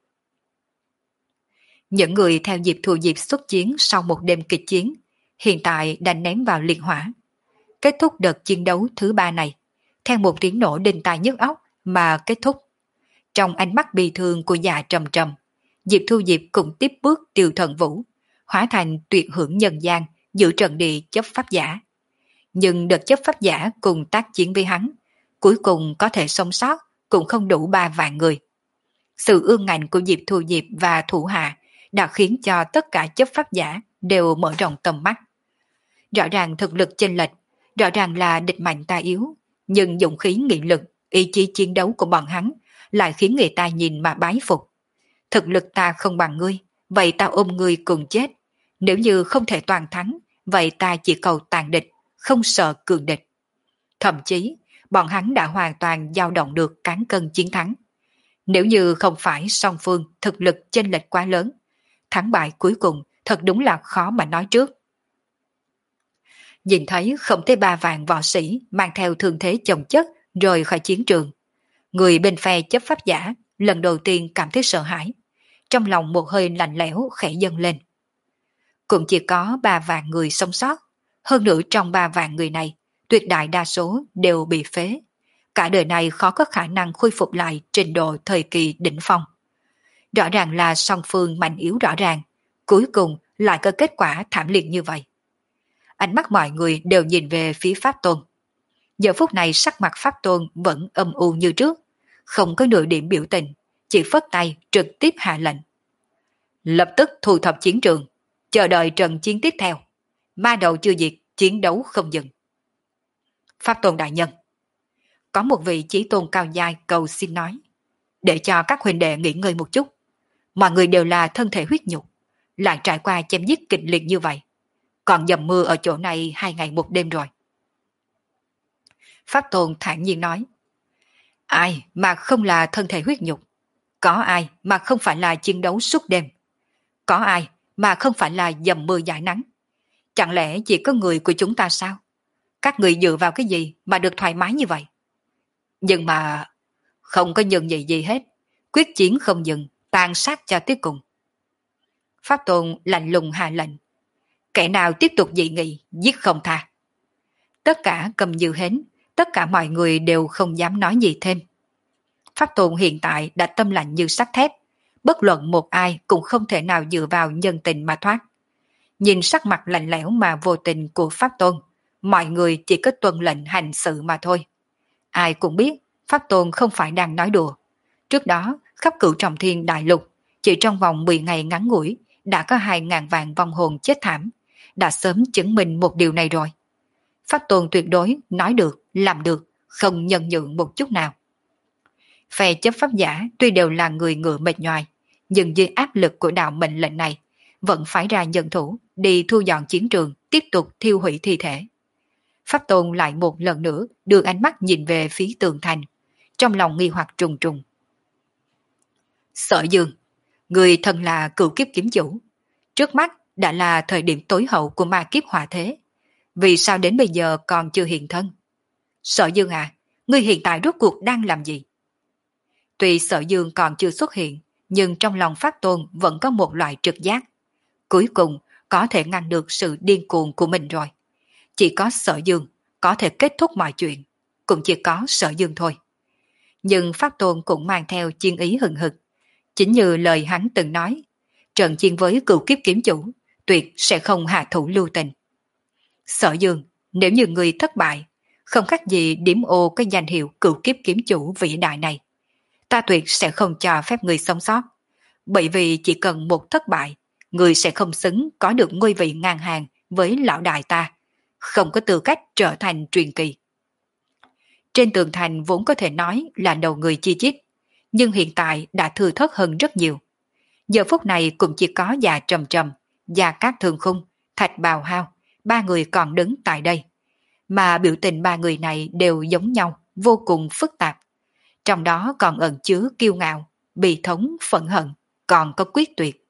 S1: Những người theo Diệp Thu Diệp xuất chiến sau một đêm kịch chiến, hiện tại đã ném vào liệt hỏa. Kết thúc đợt chiến đấu thứ ba này, theo một tiếng nổ đinh tai nhức óc mà kết thúc. Trong ánh mắt bi thương của Dạ Trầm Trầm, Diệp Thu Diệp cũng tiếp bước tiêu thần vũ, hóa thành tuyệt hưởng nhân gian, giữ trận địa chấp pháp giả. Nhưng đợt chấp pháp giả cùng tác chiến với hắn, cuối cùng có thể sống sót cũng không đủ ba vạn người. Sự ương ngạnh của Diệp Thu Diệp và thủ hạ đã khiến cho tất cả chấp pháp giả đều mở rộng tầm mắt. Rõ ràng thực lực chênh lệch, rõ ràng là địch mạnh ta yếu, nhưng dũng khí nghị lực, ý chí chiến đấu của bọn hắn lại khiến người ta nhìn mà bái phục. Thực lực ta không bằng ngươi, vậy ta ôm ngươi cùng chết. Nếu như không thể toàn thắng, vậy ta chỉ cầu tàn địch, không sợ cường địch. Thậm chí, bọn hắn đã hoàn toàn dao động được cán cân chiến thắng. Nếu như không phải song phương thực lực chênh lệch quá lớn, thắng bại cuối cùng thật đúng là khó mà nói trước. Nhìn thấy không thấy ba vạn võ sĩ mang theo thương thế chồng chất rời khỏi chiến trường. Người bên phe chấp pháp giả lần đầu tiên cảm thấy sợ hãi. trong lòng một hơi lạnh lẽo khẽ dâng lên. Cũng chỉ có ba vạn người sống sót, hơn nữa trong ba vạn người này, tuyệt đại đa số đều bị phế. Cả đời này khó có khả năng khôi phục lại trình độ thời kỳ đỉnh phong. Rõ ràng là song phương mạnh yếu rõ ràng, cuối cùng lại có kết quả thảm liệt như vậy. Ánh mắt mọi người đều nhìn về phía Pháp Tôn. Giờ phút này sắc mặt Pháp Tôn vẫn âm u như trước, không có nửa điểm biểu tình, chỉ phất tay trực tiếp hạ lệnh. Lập tức thu thập chiến trường, chờ đợi trận chiến tiếp theo. Ma đầu chưa diệt, chiến đấu không dừng. Pháp Tôn đại nhân. Có một vị chí tôn cao giai cầu xin nói. Để cho các huynh đệ nghỉ ngơi một chút. Mọi người đều là thân thể huyết nhục, lại trải qua chém giết kịch liệt như vậy. Còn dầm mưa ở chỗ này hai ngày một đêm rồi. Pháp Tôn thản nhiên nói. Ai mà không là thân thể huyết nhục? Có ai mà không phải là chiến đấu suốt đêm? Có ai mà không phải là dầm mưa dãi nắng? Chẳng lẽ chỉ có người của chúng ta sao? Các người dựa vào cái gì mà được thoải mái như vậy? Nhưng mà không có nhường nhị gì hết. Quyết chiến không dừng, tàn sát cho tới cùng. Pháp Tôn lạnh lùng hạ lệnh. Kẻ nào tiếp tục dị nghị, giết không tha. Tất cả cầm như hến, tất cả mọi người đều không dám nói gì thêm. Pháp Tôn hiện tại đã tâm lạnh như sắt thép, bất luận một ai cũng không thể nào dựa vào nhân tình mà thoát. Nhìn sắc mặt lạnh lẽo mà vô tình của Pháp Tôn, mọi người chỉ có tuân lệnh hành sự mà thôi. Ai cũng biết Pháp Tôn không phải đang nói đùa. Trước đó, khắp Cửu Trọng Thiên đại lục, chỉ trong vòng mười ngày ngắn ngủi, đã có hai ngàn vạn vong hồn chết thảm, đã sớm chứng minh một điều này rồi. Pháp Tôn tuyệt đối nói được, làm được, không nhân nhượng một chút nào. Phe chấp pháp giả tuy đều là người ngựa mệt nhoài, nhưng dưới áp lực của đạo mệnh lệnh này, vẫn phải ra nhân thủ đi thu dọn chiến trường, tiếp tục thiêu hủy thi thể. Pháp Tôn lại một lần nữa đưa ánh mắt nhìn về phía tường thành, trong lòng nghi hoặc trùng trùng. Sở Dương, người thân là cửu kiếp kiếm chủ, trước mắt đã là thời điểm tối hậu của ma kiếp hỏa thế, vì sao đến bây giờ còn chưa hiện thân? Sở Dương à, ngươi hiện tại rốt cuộc đang làm gì? Tuy Sở Dương còn chưa xuất hiện, nhưng trong lòng Pháp Tôn vẫn có một loại trực giác. Cuối cùng có thể ngăn được sự điên cuồng của mình rồi. Chỉ có Sở Dương có thể kết thúc mọi chuyện, cũng chỉ có Sở Dương thôi. Nhưng Pháp Tôn cũng mang theo chiến ý hừng hực. Chính như lời hắn từng nói, trận chiến với cửu kiếp kiếm chủ tuyệt sẽ không hạ thủ lưu tình. Sở Dương, nếu như người thất bại, không khác gì điểm ô cái danh hiệu cửu kiếp kiếm chủ vĩ đại này. Ta tuyệt sẽ không cho phép người sống sót, bởi vì chỉ cần một thất bại, người sẽ không xứng có được ngôi vị ngang hàng với lão đại ta, không có tư cách trở thành truyền kỳ. Trên tường thành vốn có thể nói là đầu người chi chít, nhưng hiện tại đã thừa thớt hơn rất nhiều. Giờ phút này cũng chỉ có Già Trầm Trầm, Gia Cát Thường Khung, Thạch Bào Hao, ba người còn đứng tại đây. Mà biểu tình ba người này đều giống nhau, vô cùng phức tạp. Trong đó còn ẩn chứa kiêu ngạo, bì thống, phẫn hận, còn có quyết tuyệt.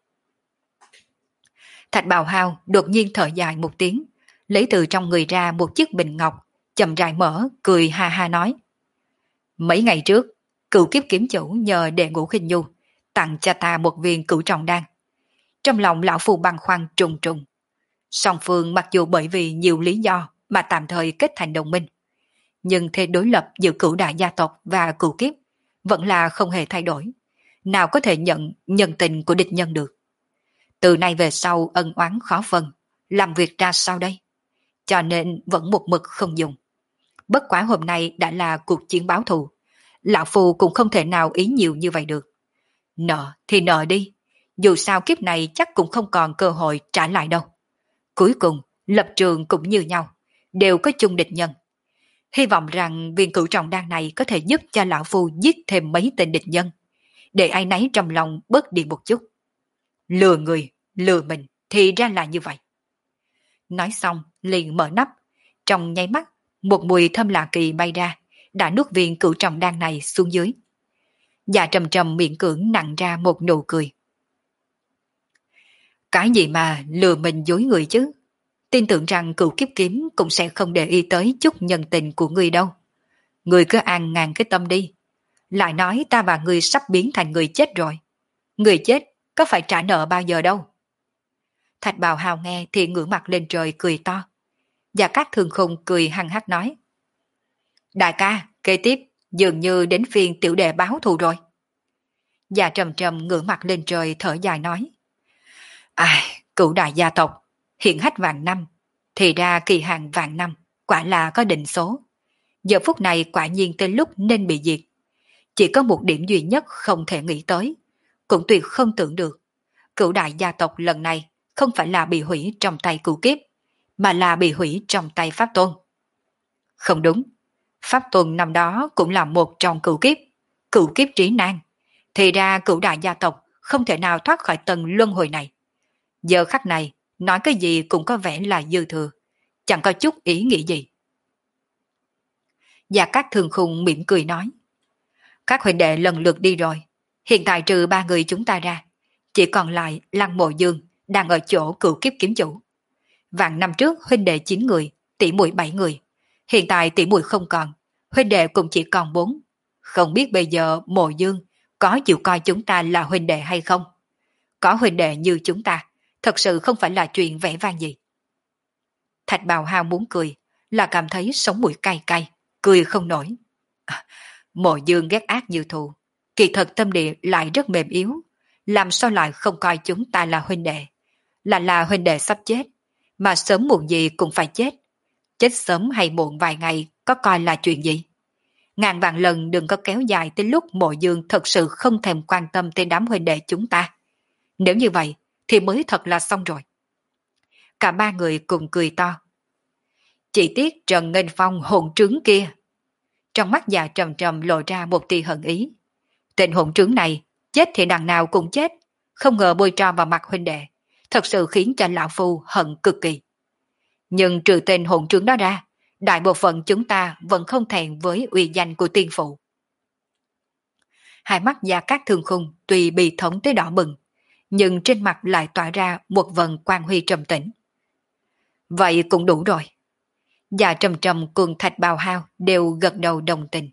S1: Thạch Bào Hao đột nhiên thở dài một tiếng, lấy từ trong người ra một chiếc bình ngọc, chậm rãi mở, cười ha ha nói. Mấy ngày trước, cửu kiếp kiếm chủ nhờ Đệ Ngũ Khinh Nhu tặng cho ta một viên cửu trọng đan. Trong lòng lão phu băn khoăn trùng trùng. Song phương mặc dù bởi vì nhiều lý do mà tạm thời kết thành đồng minh, nhưng thế đối lập giữa cửu đại gia tộc và cửu kiếp vẫn là không hề thay đổi. Nào có thể nhận nhân tình của địch nhân được. Từ nay về sau ân oán khó phân, làm việc ra sao đây? Cho nên vẫn một mực không dùng. Bất quá hôm nay đã là cuộc chiến báo thù, lão phu cũng không thể nào ý nhiều như vậy được. Nợ thì nợ đi, dù sao kiếp này chắc cũng không còn cơ hội trả lại đâu. Cuối cùng, lập trường cũng như nhau, đều có chung địch nhân. Hy vọng rằng viên cửu trọng đan này có thể giúp cho lão phu giết thêm mấy tên địch nhân, để ai nấy trong lòng bớt đi một chút. Lừa người, lừa mình thì ra là như vậy. Nói xong, liền mở nắp, trong nháy mắt, một mùi thơm lạ kỳ bay ra, đã nuốt viên cửu trọng đan này xuống dưới. Dạ Trầm Trầm miệng cưỡng nặng ra một nụ cười. Cái gì mà lừa mình dối người chứ? Tin tưởng rằng cửu kiếp kiếm cũng sẽ không để ý tới chút nhân tình của người đâu. Người cứ an ngàn cái tâm đi. Lại nói ta và người sắp biến thành người chết rồi. Người chết có phải trả nợ bao giờ đâu. Thạch Bào Hào nghe thì ngửa mặt lên trời cười to. Và các thương khung cười hăng hắc nói. Đại ca, kế tiếp dường như đến phiên tiểu đệ báo thù rồi. Và Trầm Trầm ngửa mặt lên trời thở dài nói. Ai, cửu đại gia tộc, hiện hách vạn năm, thì ra kỳ hạn vạn năm, quả là có định số. Giờ phút này quả nhiên tới lúc nên bị diệt. Chỉ có một điểm duy nhất không thể nghĩ tới, cũng tuyệt không tưởng được. Cửu đại gia tộc lần này không phải là bị hủy trong tay cửu kiếp, mà là bị hủy trong tay Pháp Tôn. Không đúng, Pháp Tôn năm đó cũng là một trong cửu kiếp, cửu kiếp trí nan. Thì ra cửu đại gia tộc không thể nào thoát khỏi tầng luân hồi này. Giờ khắc này, nói cái gì cũng có vẻ là dư thừa, chẳng có chút ý nghĩ gì. Gia Cát Thường Khung mỉm cười nói. Các huynh đệ lần lượt đi rồi, hiện tại trừ ba người chúng ta ra, chỉ còn lại Lăng Mộ Dương đang ở chỗ cửu kiếp kiếm chủ. Vạn năm trước huynh đệ chín người, tỷ muội bảy người, hiện tại tỷ muội không còn, huynh đệ cũng chỉ còn bốn. Không biết bây giờ Mộ Dương có chịu coi chúng ta là huynh đệ hay không? Có huynh đệ như chúng ta, thật sự không phải là chuyện vẻ vang gì. Thạch Bào Hao muốn cười, là cảm thấy sống mũi cay cay, cười không nổi. À, Mộ Dương ghét ác như thù, kỳ thật tâm địa lại rất mềm yếu, làm sao lại không coi chúng ta là huynh đệ? Là là huynh đệ sắp chết, mà sớm muộn gì cũng phải chết. Chết sớm hay muộn vài ngày có coi là chuyện gì? Ngàn vạn lần đừng có kéo dài tới lúc Mộ Dương thật sự không thèm quan tâm tới đám huynh đệ chúng ta. Nếu như vậy thì mới thật là xong rồi. Cả ba người cùng cười to. Chỉ tiếc Trần Nghênh Phong hỗn trướng kia. Trong mắt già Trầm Trầm lộ ra một tia hận ý. Tên hỗn trướng này, chết thì đằng nào cũng chết, không ngờ bôi trò vào mặt huynh đệ, thật sự khiến cho lão phu hận cực kỳ. Nhưng trừ tên hỗn trướng đó ra, đại bộ phận chúng ta vẫn không thẹn với uy danh của tiên phụ. Hai mắt Gia Cát Thường Khung tuy bị thống tới đỏ bừng, nhưng trên mặt lại tỏa ra một vần quang huy trầm tĩnh. Vậy cũng đủ rồi. Gia Trầm Trầm cùng Thạch Bào Hao đều gật đầu đồng tình.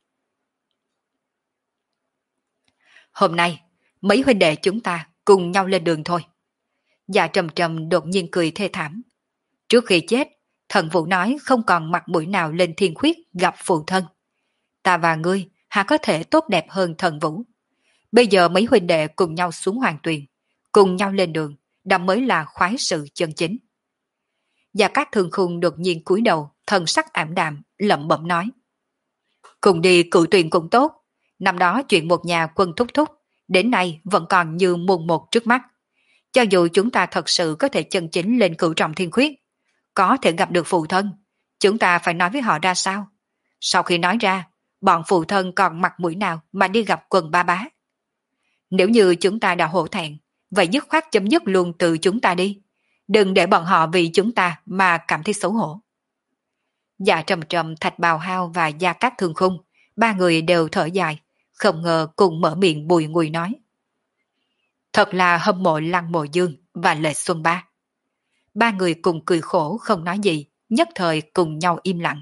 S1: Hôm nay, mấy huynh đệ chúng ta cùng nhau lên đường thôi. Gia Trầm Trầm đột nhiên cười thê thảm. Trước khi chết, Thần Vũ nói không còn mặt mũi nào lên thiên khuyết gặp phụ thân. Ta và ngươi há có thể tốt đẹp hơn Thần Vũ. Bây giờ mấy huynh đệ cùng nhau xuống hoàng tuyền, cùng nhau lên đường, đó mới là khoái sự chân chính. Gia Cát Thường Khung đột nhiên cúi đầu, thần sắc ảm đạm, lẩm bẩm nói. Cùng đi cửu tuyền cũng tốt, năm đó chuyện một nhà quân thúc thúc, đến nay vẫn còn như mùng một trước mắt. Cho dù chúng ta thật sự có thể chân chính lên cửu trọng thiên khuyết, có thể gặp được phụ thân, chúng ta phải nói với họ ra sao? Sau khi nói ra, bọn phụ thân còn mặt mũi nào mà đi gặp quần ba bá? Nếu như chúng ta đã hổ thẹn, vậy dứt khoát chấm dứt luôn từ chúng ta đi. Đừng để bọn họ vì chúng ta mà cảm thấy xấu hổ. Dạ Trầm Trầm, Thạch Bào Hao và Gia Cát Thường Khung, ba người đều thở dài, không ngờ cùng mở miệng bùi ngùi nói. Thật là hâm mộ Lăng Mộ Dương và Lệ Xuân Ba. Ba người cùng cười khổ không nói gì, nhất thời cùng nhau im lặng.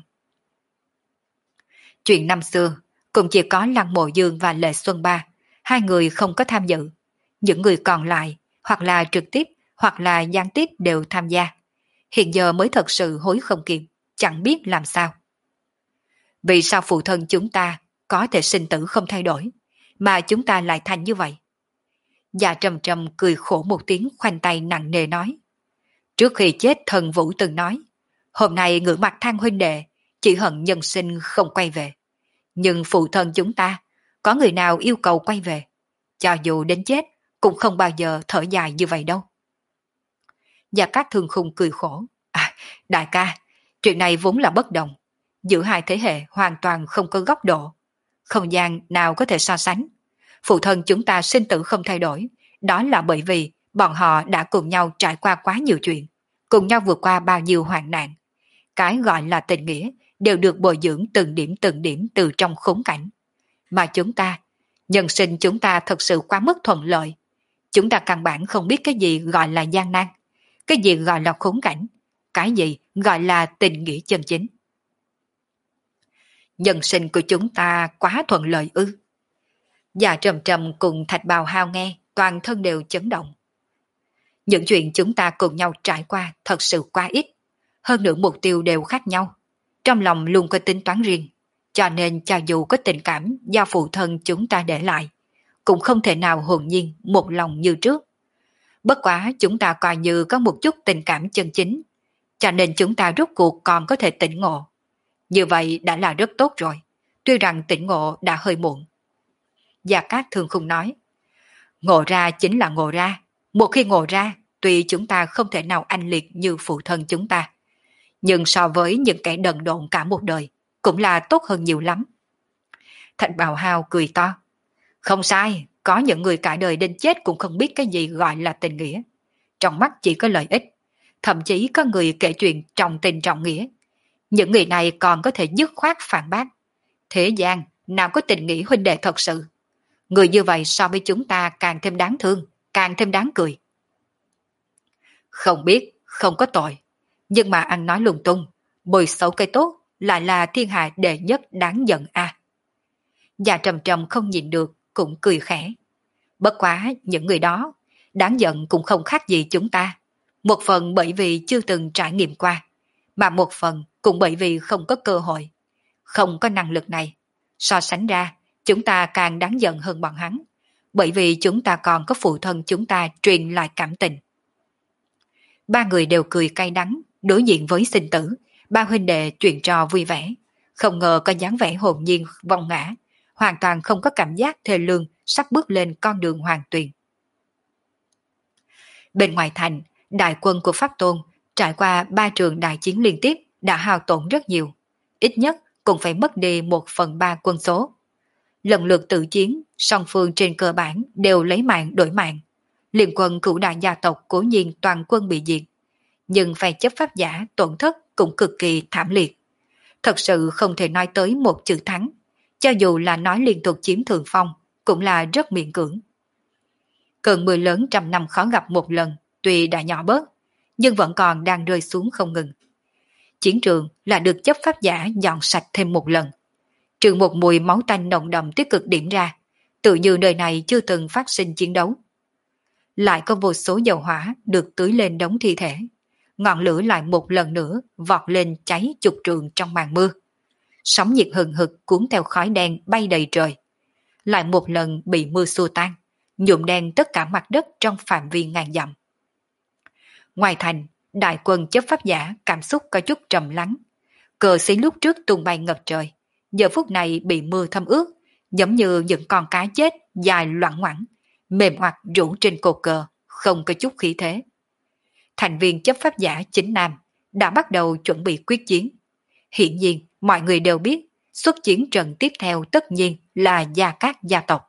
S1: Chuyện năm xưa, cũng chỉ có Lăng Mộ Dương và Lệ Xuân Ba, hai người không có tham dự. Những người còn lại, hoặc là trực tiếp, hoặc là gián tiếp đều tham gia. Hiện giờ mới thật sự hối không kịp, chẳng biết làm sao. Vì sao phụ thân chúng ta có thể sinh tử không thay đổi, mà chúng ta lại thành như vậy? Dạ Trầm Trầm cười khổ một tiếng, khoanh tay nặng nề nói. Trước khi chết Thần Vũ từng nói, hôm nay ngửa mặt than huynh đệ, chỉ hận nhân sinh không quay về. Nhưng phụ thân chúng ta, có người nào yêu cầu quay về? Cho dù đến chết, cũng không bao giờ thở dài như vậy đâu. Gia Cát Thường Khung cười khổ. À, đại ca, chuyện này vốn là bất đồng. Giữa hai thế hệ hoàn toàn không có góc độ. Không gian nào có thể so sánh. Phụ thân chúng ta sinh tử không thay đổi. Đó là bởi vì bọn họ đã cùng nhau trải qua quá nhiều chuyện. Cùng nhau vượt qua bao nhiêu hoạn nạn. Cái gọi là tình nghĩa đều được bồi dưỡng từng điểm từng điểm từ trong khốn cảnh. Mà chúng ta, nhân sinh chúng ta thật sự quá mức thuận lợi. Chúng ta căn bản không biết cái gì gọi là gian nan. Cái gì gọi là khốn cảnh. Cái gì gọi là tình nghĩa chân chính. Nhân sinh của chúng ta quá thuận lợi ư? Dạ Trầm Trầm cùng Thạch Bào Hao nghe toàn thân đều chấn động. Những chuyện chúng ta cùng nhau trải qua thật sự quá ít, hơn nữa mục tiêu đều khác nhau. Trong lòng luôn có tính toán riêng, cho nên cho dù có tình cảm do phụ thân chúng ta để lại, cũng không thể nào hồn nhiên một lòng như trước. Bất quá chúng ta coi như có một chút tình cảm chân chính, cho nên chúng ta rốt cuộc còn có thể tỉnh ngộ. Như vậy đã là rất tốt rồi, tuy rằng tỉnh ngộ đã hơi muộn. Gia Cát Thương Khung nói, ngộ ra chính là ngộ ra, một khi ngộ ra, tuy chúng ta không thể nào anh liệt như phụ thân chúng ta, nhưng so với những kẻ đần độn cả một đời, cũng là tốt hơn nhiều lắm. Thạch Bào Hao cười to, không sai, có những người cả đời đến chết cũng không biết cái gì gọi là tình nghĩa. Trong mắt chỉ có lợi ích, thậm chí có người kể chuyện trọng tình trọng nghĩa. Những người này còn có thể dứt khoát phản bác. Thế gian nào có tình nghĩa huynh đệ thật sự. Người như vậy so với chúng ta càng thêm đáng thương, càng thêm đáng cười. Không biết, không có tội, nhưng mà ăn nói lung tung, bồi xấu cây tốt lại là thiên hạ đệ nhất đáng giận a. À. Già Trầm Trầm không nhìn được, cũng cười khẽ. Bất quá những người đó, đáng giận cũng không khác gì chúng ta. Một phần bởi vì chưa từng trải nghiệm qua, mà một phần cũng bởi vì không có cơ hội, không có năng lực này. So sánh ra, chúng ta càng đáng giận hơn bọn hắn, bởi vì chúng ta còn có phụ thân chúng ta truyền lại cảm tình. Ba người đều cười cay đắng, đối diện với sinh tử, ba huynh đệ chuyện trò vui vẻ, không ngờ có dáng vẻ hồn nhiên vong ngã, hoàn toàn không có cảm giác thê lương sắp bước lên con đường hoàng tuyền. Bên ngoài thành, đại quân của Pháp Tôn trải qua ba trường đại chiến liên tiếp đã hao tổn rất nhiều, ít nhất cũng phải mất đi một phần ba quân số. Lần lượt tự chiến, song phương trên cơ bản đều lấy mạng đổi mạng. Liên quân cửu đại gia tộc cố nhiên toàn quân bị diệt, nhưng phe chấp pháp giả tổn thất cũng cực kỳ thảm liệt. Thật sự không thể nói tới một chữ thắng, cho dù là nói liên tục chiếm thượng phong, cũng là rất miễn cưỡng. Cơn mưa lớn trăm năm khó gặp một lần, tuy đã nhỏ bớt, nhưng vẫn còn đang rơi xuống không ngừng. Chiến trường là được chấp pháp giả dọn sạch thêm một lần. Trừ một mùi máu tanh nồng đậm tích cực điểm ra, tự như nơi này chưa từng phát sinh chiến đấu. Lại có vô số dầu hỏa được tưới lên đống thi thể. Ngọn lửa lại một lần nữa vọt lên cháy chục trường trong màn mưa. Sóng nhiệt hừng hực cuốn theo khói đen bay đầy trời. Lại một lần bị mưa xua tan, nhuộm đen tất cả mặt đất trong phạm vi ngàn dặm. Ngoài thành, đại quân chấp pháp giả cảm xúc có chút trầm lắng. Cờ xí lúc trước tung bay ngập trời, giờ phút này bị mưa thấm ướt, giống như những con cá chết dài loãng ngoãng, mềm hoặc rũ trên cột cờ, không có chút khí thế. Thành viên chấp pháp giả chính nam đã bắt đầu chuẩn bị quyết chiến. Hiển nhiên, mọi người đều biết xuất chiến trận tiếp theo tất nhiên là Gia Cát gia tộc.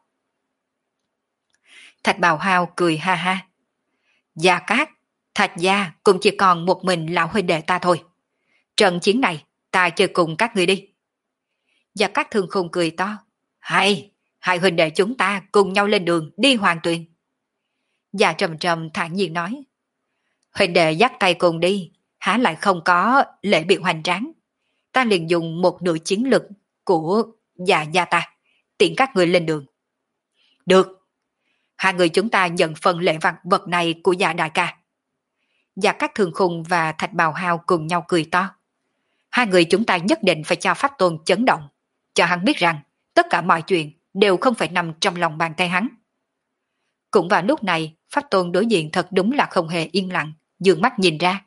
S1: Thạch Bào Hao cười ha ha. Gia Cát, Thạch gia cũng chỉ còn một mình lão huynh đệ ta thôi. Trận chiến này ta chơi cùng các người đi. Gia Cát Thương Khung cười to. Hay, hai huynh đệ chúng ta cùng nhau lên đường đi Hoàng Tuyền. Gia Trầm Trầm thản nhiên nói. Huynh đệ dắt tay cùng đi, há lại không có lễ bị hoành tráng. Ta liền dùng một nửa chiến lực của Gia gia ta, tiện các người lên đường. Được. Hai người chúng ta nhận phần lễ vật vật này của Gia đại ca. Gia Cát Thương Khung và Thạch Bào Hao cùng nhau cười to. Hai người chúng ta nhất định phải cho Pháp Tôn chấn động, cho hắn biết rằng tất cả mọi chuyện đều không phải nằm trong lòng bàn tay hắn. Cũng vào lúc này, Pháp Tôn đối diện thật đúng là không hề yên lặng, dương mắt nhìn ra.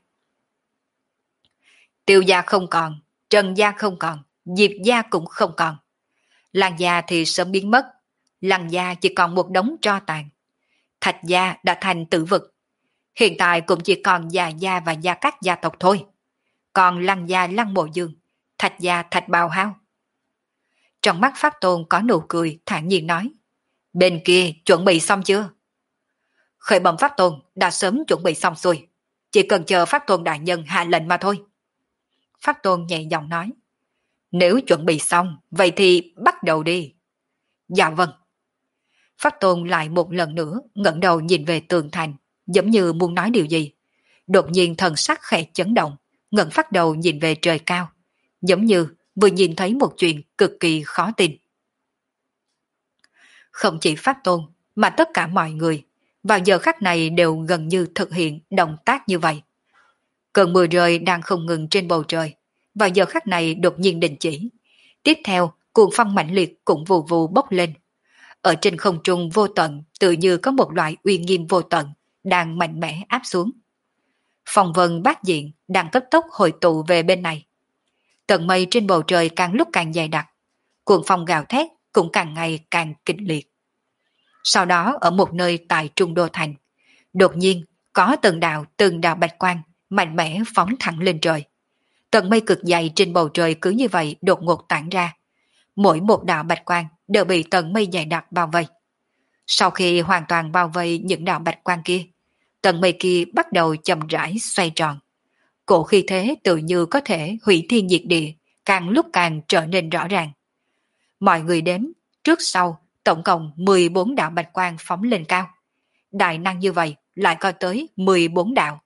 S1: Tiêu gia không còn, Trần gia không còn, Diệp gia cũng không còn. Lan gia thì sớm biến mất, Lăng gia chỉ còn một đống tro tàn. Thạch gia đã thành tử vực. Hiện tại cũng chỉ còn Gia gia và Gia Cát gia tộc thôi. Còn Lăng gia Lăng Mộ Dương, Thạch gia Thạch Bào Hao. Trong mắt Pháp Tôn có nụ cười, thản nhiên nói. Bên kia chuẩn bị xong chưa? Khởi bẩm Pháp Tôn đã sớm chuẩn bị xong xuôi. Chỉ cần chờ Pháp Tôn đại nhân hạ lệnh mà thôi. Pháp Tôn nhẹ giọng nói. Nếu chuẩn bị xong, vậy thì bắt đầu đi. Dạ vâng. Pháp Tôn lại một lần nữa ngẩng đầu nhìn về tường thành, giống như muốn nói điều gì. Đột nhiên thần sắc khẽ chấn động, ngẩng phát đầu nhìn về trời cao, giống như vừa nhìn thấy một chuyện cực kỳ khó tin. Không chỉ Pháp Tôn, mà tất cả mọi người, vào giờ khắc này đều gần như thực hiện động tác như vậy. Cơn mưa rơi đang không ngừng trên bầu trời, vào giờ khắc này đột nhiên đình chỉ. Tiếp theo, cuồng phong mãnh liệt cũng vù vù bốc lên. Ở trên không trung vô tận, tự như có một loại uy nghiêm vô tận, đang mạnh mẽ áp xuống. Phong vân bát diện đang cấp tốc hội tụ về bên này. Tầng mây trên bầu trời càng lúc càng dày đặc, cuồng phong gào thét cũng càng ngày càng kịch liệt. Sau đó ở một nơi tại trung đô thành, đột nhiên có từng đạo từng đạo bạch quang mạnh mẽ phóng thẳng lên trời. Tầng mây cực dày trên bầu trời cứ như vậy đột ngột tản ra. Mỗi một đạo bạch quang đều bị tầng mây dày đặc bao vây. Sau khi hoàn toàn bao vây những đạo bạch quang kia, tầng mây kia bắt đầu chậm rãi xoay tròn. Cổ khí thế tự như có thể hủy thiên diệt địa, càng lúc càng trở nên rõ ràng. Mọi người đếm, trước sau, tổng cộng mười bốn đạo bạch quang phóng lên cao. Đại năng như vậy lại có tới mười bốn đạo.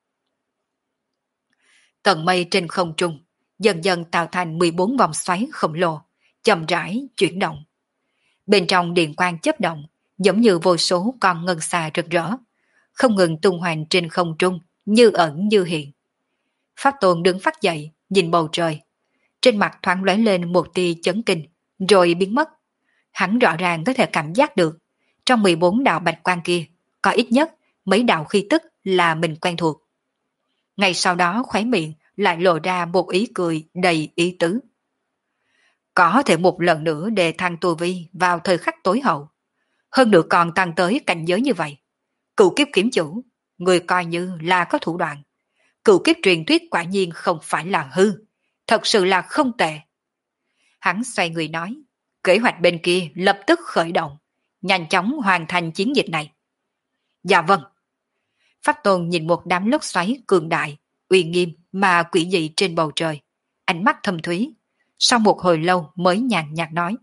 S1: Tầng mây trên không trung dần dần tạo thành mười bốn vòng xoáy khổng lồ, chậm rãi chuyển động. Bên trong điện quang chớp động, giống như vô số con ngân xa rực rỡ, không ngừng tung hoành trên không trung, như ẩn như hiện. Pháp Tôn đứng phát dậy, nhìn bầu trời. Trên mặt thoáng lóe lên một tia chấn kinh, rồi biến mất. Hắn rõ ràng có thể cảm giác được, trong mười bốn đạo bạch quang kia, có ít nhất mấy đạo khí tức là mình quen thuộc. Ngay sau đó khóe miệng lại lộ ra một ý cười đầy ý tứ. Có thể một lần nữa đề thăng tu vi vào thời khắc tối hậu. Hơn nữa còn tăng tới cảnh giới như vậy. Cựu kiếp kiếm chủ, người coi như là có thủ đoạn. Cựu kiếp truyền thuyết quả nhiên không phải là hư, thật sự là không tệ. Hắn xoay người nói, kế hoạch bên kia lập tức khởi động, nhanh chóng hoàn thành chiến dịch này. Dạ vâng. Pháp Tôn nhìn một đám lốc xoáy cường đại, uy nghiêm mà quỷ dị trên bầu trời, ánh mắt thâm thúy. Sau một hồi lâu mới nhàn nhạt nói.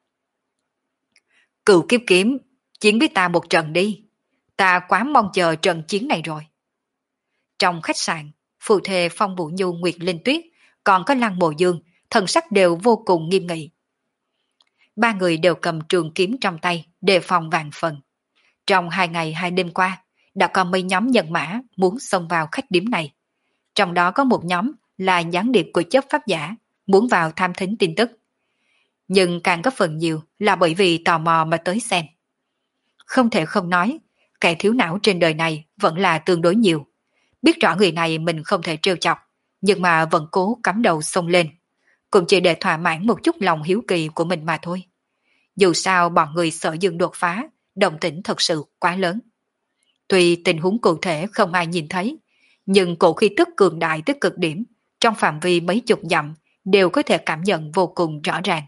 S1: Cựu kiếp kiếm, chiến với ta một trận đi. Ta quá mong chờ trận chiến này rồi. Trong khách sạn, phù thề Phong Vũ Nhu, Nguyệt Linh Tuyết, còn có Lăng Mộ Dương, thần sắc đều vô cùng nghiêm nghị. Ba người đều cầm trường kiếm trong tay, đề phòng vạn phần. Trong hai ngày hai đêm qua, đã có mấy nhóm nhân mã muốn xông vào khách điếm này. Trong đó có một nhóm là gián điệp của chấp pháp giả, muốn vào tham thính tin tức. Nhưng càng có phần nhiều là bởi vì tò mò mà tới xem. Không thể không nói, kẻ thiếu não trên đời này vẫn là tương đối nhiều. Biết rõ người này mình không thể trêu chọc, nhưng mà vẫn cố cắm đầu xông lên. Cũng chỉ để thỏa mãn một chút lòng hiếu kỳ của mình mà thôi. Dù sao bọn người sợ Dương đột phá, động tĩnh thật sự quá lớn. Tuy tình huống cụ thể không ai nhìn thấy, nhưng cổ khí tức cường đại tới cực điểm, trong phạm vi mấy chục dặm đều có thể cảm nhận vô cùng rõ ràng.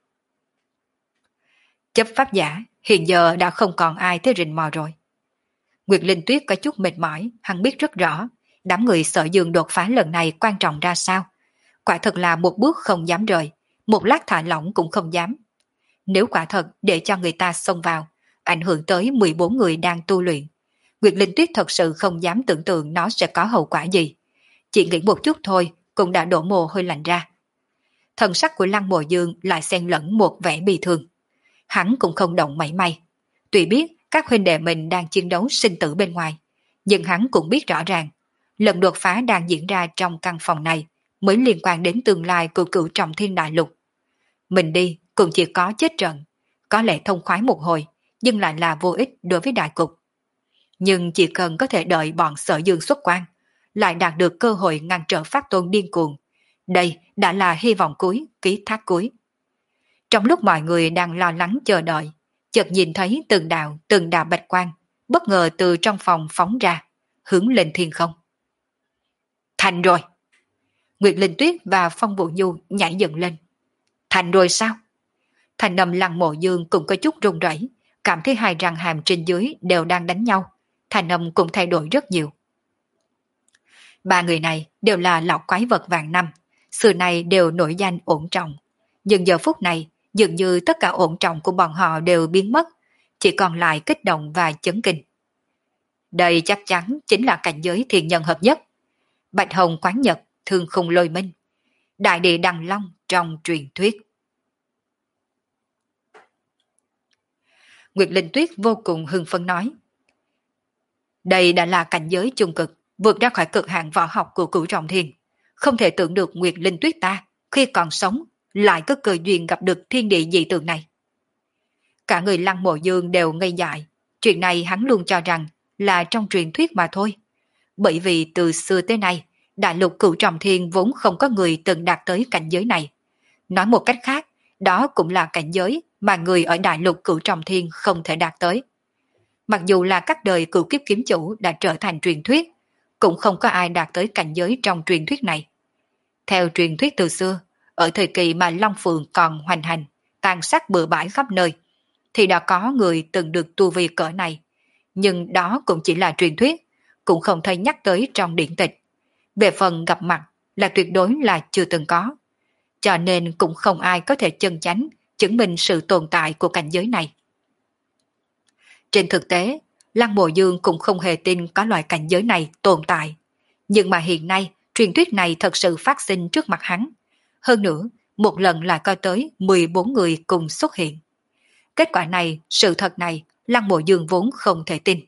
S1: Chấp pháp giả hiện giờ đã không còn ai tới rình mò rồi. Nguyệt Linh Tuyết có chút mệt mỏi, hắn biết rất rõ, đám người sợ Dương đột phá lần này quan trọng ra sao. Quả thật là một bước không dám rời, một lát thả lỏng cũng không dám. Nếu quả thật để cho người ta xông vào, ảnh hưởng tới mười bốn người đang tu luyện, Nguyệt Linh Tuyết thật sự không dám tưởng tượng nó sẽ có hậu quả gì. Chỉ nghĩ một chút thôi cũng đã đổ mồ hôi lạnh ra. Thần sắc của Lăng Mộ Dương lại xen lẫn một vẻ bi thương. Hắn cũng không động mảy may. Tuy biết các huynh đệ mình đang chiến đấu sinh tử bên ngoài, nhưng hắn cũng biết rõ ràng, lần đột phá đang diễn ra trong căn phòng này mới liên quan đến tương lai của cửu trọng thiên đại lục. Mình đi cũng chỉ có chết trận, có lẽ thông khoái một hồi, nhưng lại là vô ích đối với đại cục. Nhưng chỉ cần có thể đợi bọn Sở Dương xuất quan, lại đạt được cơ hội ngăn trở Pháp Tôn điên cuồng, đây đã là hy vọng cuối, ký thác cuối. Trong lúc mọi người đang lo lắng chờ đợi, chợt nhìn thấy từng đạo từng đạo bạch quang bất ngờ từ trong phòng phóng ra, hướng lên thiên không. Thành rồi! Nguyệt Linh Tuyết và Phong Vũ Nhu nhảy dựng lên. Thành rồi sao? Thành âm Lăng Mộ Dương cũng có chút run rẩy, cảm thấy hai răng hàm trên dưới đều đang đánh nhau, thành âm cũng thay đổi rất nhiều. Ba người này đều là lão quái vật vạn năm, xưa này đều nổi danh ổn trọng. Nhưng giờ phút này, dường như tất cả ổn trọng của bọn họ đều biến mất, chỉ còn lại kích động và chấn kinh. Đây chắc chắn chính là cảnh giới thiên nhân hợp nhất. Bạch Hồng Quán Nhật, Thương Khung Lôi Minh, Đại Địa Đằng Long trong truyền thuyết. Nguyệt Linh Tuyết vô cùng hưng phấn nói. Đây đã là cảnh giới trung cực, vượt ra khỏi cực hạn võ học của Cửu Trọng Thiên. Không thể tưởng được Nguyệt Linh Tuyết ta, khi còn sống, lại có cơ duyên gặp được thiên địa dị tượng này. Cả người Lăng Mộ Dương đều ngây dại, chuyện này hắn luôn cho rằng là trong truyền thuyết mà thôi. Bởi vì từ xưa tới nay, đại lục Cửu Trọng Thiên vốn không có người từng đạt tới cảnh giới này. Nói một cách khác, đó cũng là cảnh giới mà người ở đại lục Cửu Trọng Thiên không thể đạt tới. Mặc dù là các đời cửu kiếp kiếm chủ đã trở thành truyền thuyết, cũng không có ai đạt tới cảnh giới trong truyền thuyết này. Theo truyền thuyết từ xưa, ở thời kỳ mà Long Phượng còn hoành hành, tàn sát bừa bãi khắp nơi, thì đã có người từng được tu vi cỡ này. Nhưng đó cũng chỉ là truyền thuyết, cũng không thấy nhắc tới trong điển tịch. Về phần gặp mặt là tuyệt đối là chưa từng có. Cho nên cũng không ai có thể chân chánh chứng minh sự tồn tại của cảnh giới này. Trên thực tế, Lăng Mộ Dương cũng không hề tin có loại cảnh giới này tồn tại. Nhưng mà hiện nay, truyền thuyết này thật sự phát sinh trước mặt hắn. Hơn nữa, một lần lại có tới mười bốn người cùng xuất hiện. Kết quả này, sự thật này, Lăng Mộ Dương vốn không thể tin.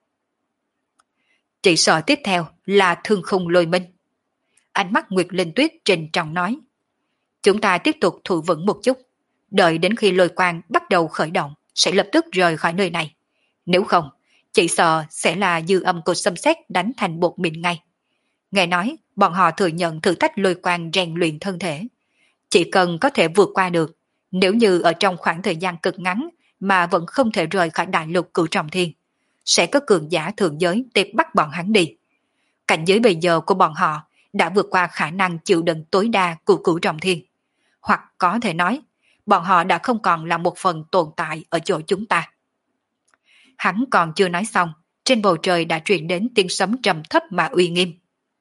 S1: Chỉ sợ tiếp theo là Thương Khung Lôi Minh. Ánh mắt Nguyệt Linh Tuyết trịnh trọng nói. Chúng ta tiếp tục thủ vững một chút, đợi đến khi lôi quang bắt đầu khởi động, sẽ lập tức rời khỏi nơi này. Nếu không, chỉ sợ sẽ là dư âm của xâm xét đánh thành bột mịn ngay. Nghe nói, bọn họ thừa nhận thử thách lôi quang rèn luyện thân thể. Chỉ cần có thể vượt qua được, nếu như ở trong khoảng thời gian cực ngắn mà vẫn không thể rời khỏi đại lục Cửu Trọng Thiên, sẽ có cường giả thượng giới tiếp bắt bọn hắn đi. Cảnh giới bây giờ của bọn họ đã vượt qua khả năng chịu đựng tối đa của Cửu Trọng Thiên. Hoặc có thể nói, bọn họ đã không còn là một phần tồn tại ở chỗ chúng ta. Hắn còn chưa nói xong, trên bầu trời đã truyền đến tiếng sấm trầm thấp mà uy nghiêm.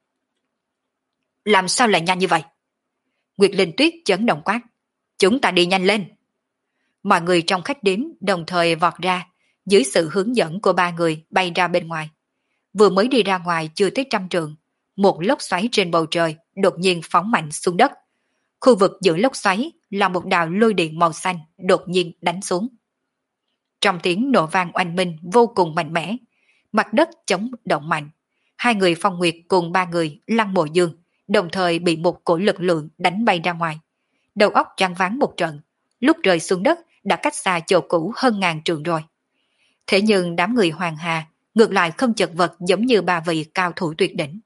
S1: Làm sao lại nhanh như vậy? Nguyệt Linh Tuyết chấn động quát. Chúng ta đi nhanh lên. Mọi người trong khách điếm đồng thời vọt ra, dưới sự hướng dẫn của ba người bay ra bên ngoài. Vừa mới đi ra ngoài chưa tới trăm trượng, một lốc xoáy trên bầu trời đột nhiên phóng mạnh xuống đất. Khu vực giữa lốc xoáy là một đạo lôi điện màu xanh đột nhiên đánh xuống. Trong tiếng nổ vang oanh minh vô cùng mạnh mẽ, mặt đất chấn động mạnh. Hai người Phong Nguyệt cùng ba người Lăng Mộ Dương đồng thời bị một cổ lực lượng đánh bay ra ngoài. Đầu óc choáng váng một trận, lúc rơi xuống đất đã cách xa chỗ cũ hơn ngàn trượng rồi. Thế nhưng đám người Hoàng Hà ngược lại không chật vật giống như ba vị cao thủ tuyệt đỉnh.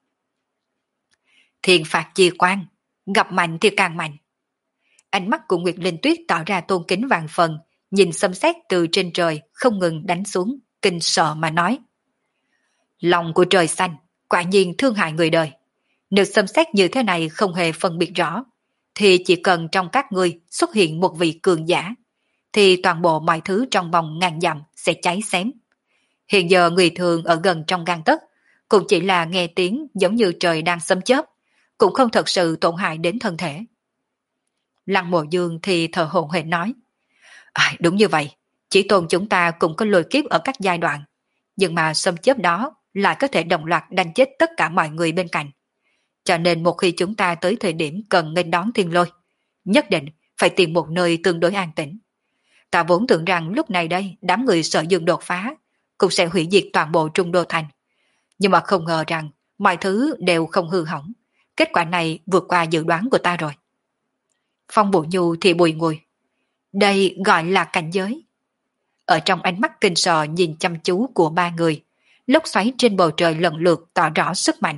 S1: Thiên phạt chi quan, gặp mạnh thì càng mạnh. Ánh mắt của Nguyệt Linh Tuyết tỏ ra tôn kính vạn phần, nhìn xâm xét từ trên trời không ngừng đánh xuống, kinh sợ mà nói. Lòng của trời xanh, quả nhiên thương hại người đời. Nếu xâm xét như thế này không hề phân biệt rõ, thì chỉ cần trong các ngươi xuất hiện một vị cường giả, thì toàn bộ mọi thứ trong vòng ngàn dặm sẽ cháy xém. Hiện giờ người thường ở gần trong gang tấc, cũng chỉ là nghe tiếng giống như trời đang sấm chớp, cũng không thật sự tổn hại đến thân thể. Lăng Mộ Dương thì thở hổn hển nói. À, đúng như vậy, chỉ tôn chúng ta cũng có lôi kiếp ở các giai đoạn, nhưng mà sấm chớp đó lại có thể đồng loạt đánh chết tất cả mọi người bên cạnh. Cho nên một khi chúng ta tới thời điểm cần nghênh đón thiên lôi, nhất định phải tìm một nơi tương đối an tĩnh. Ta vốn tưởng rằng lúc này đây đám người sợ dương đột phá cũng sẽ hủy diệt toàn bộ Trung Đô Thành. Nhưng mà không ngờ rằng mọi thứ đều không hư hỏng. Kết quả này vượt qua dự đoán của ta rồi. Phong Bụ Nhu thì bùi ngùi. Đây gọi là cảnh giới. Ở trong ánh mắt kinh sợ nhìn chăm chú của ba người, lốc xoáy trên bầu trời lần lượt tỏ rõ sức mạnh.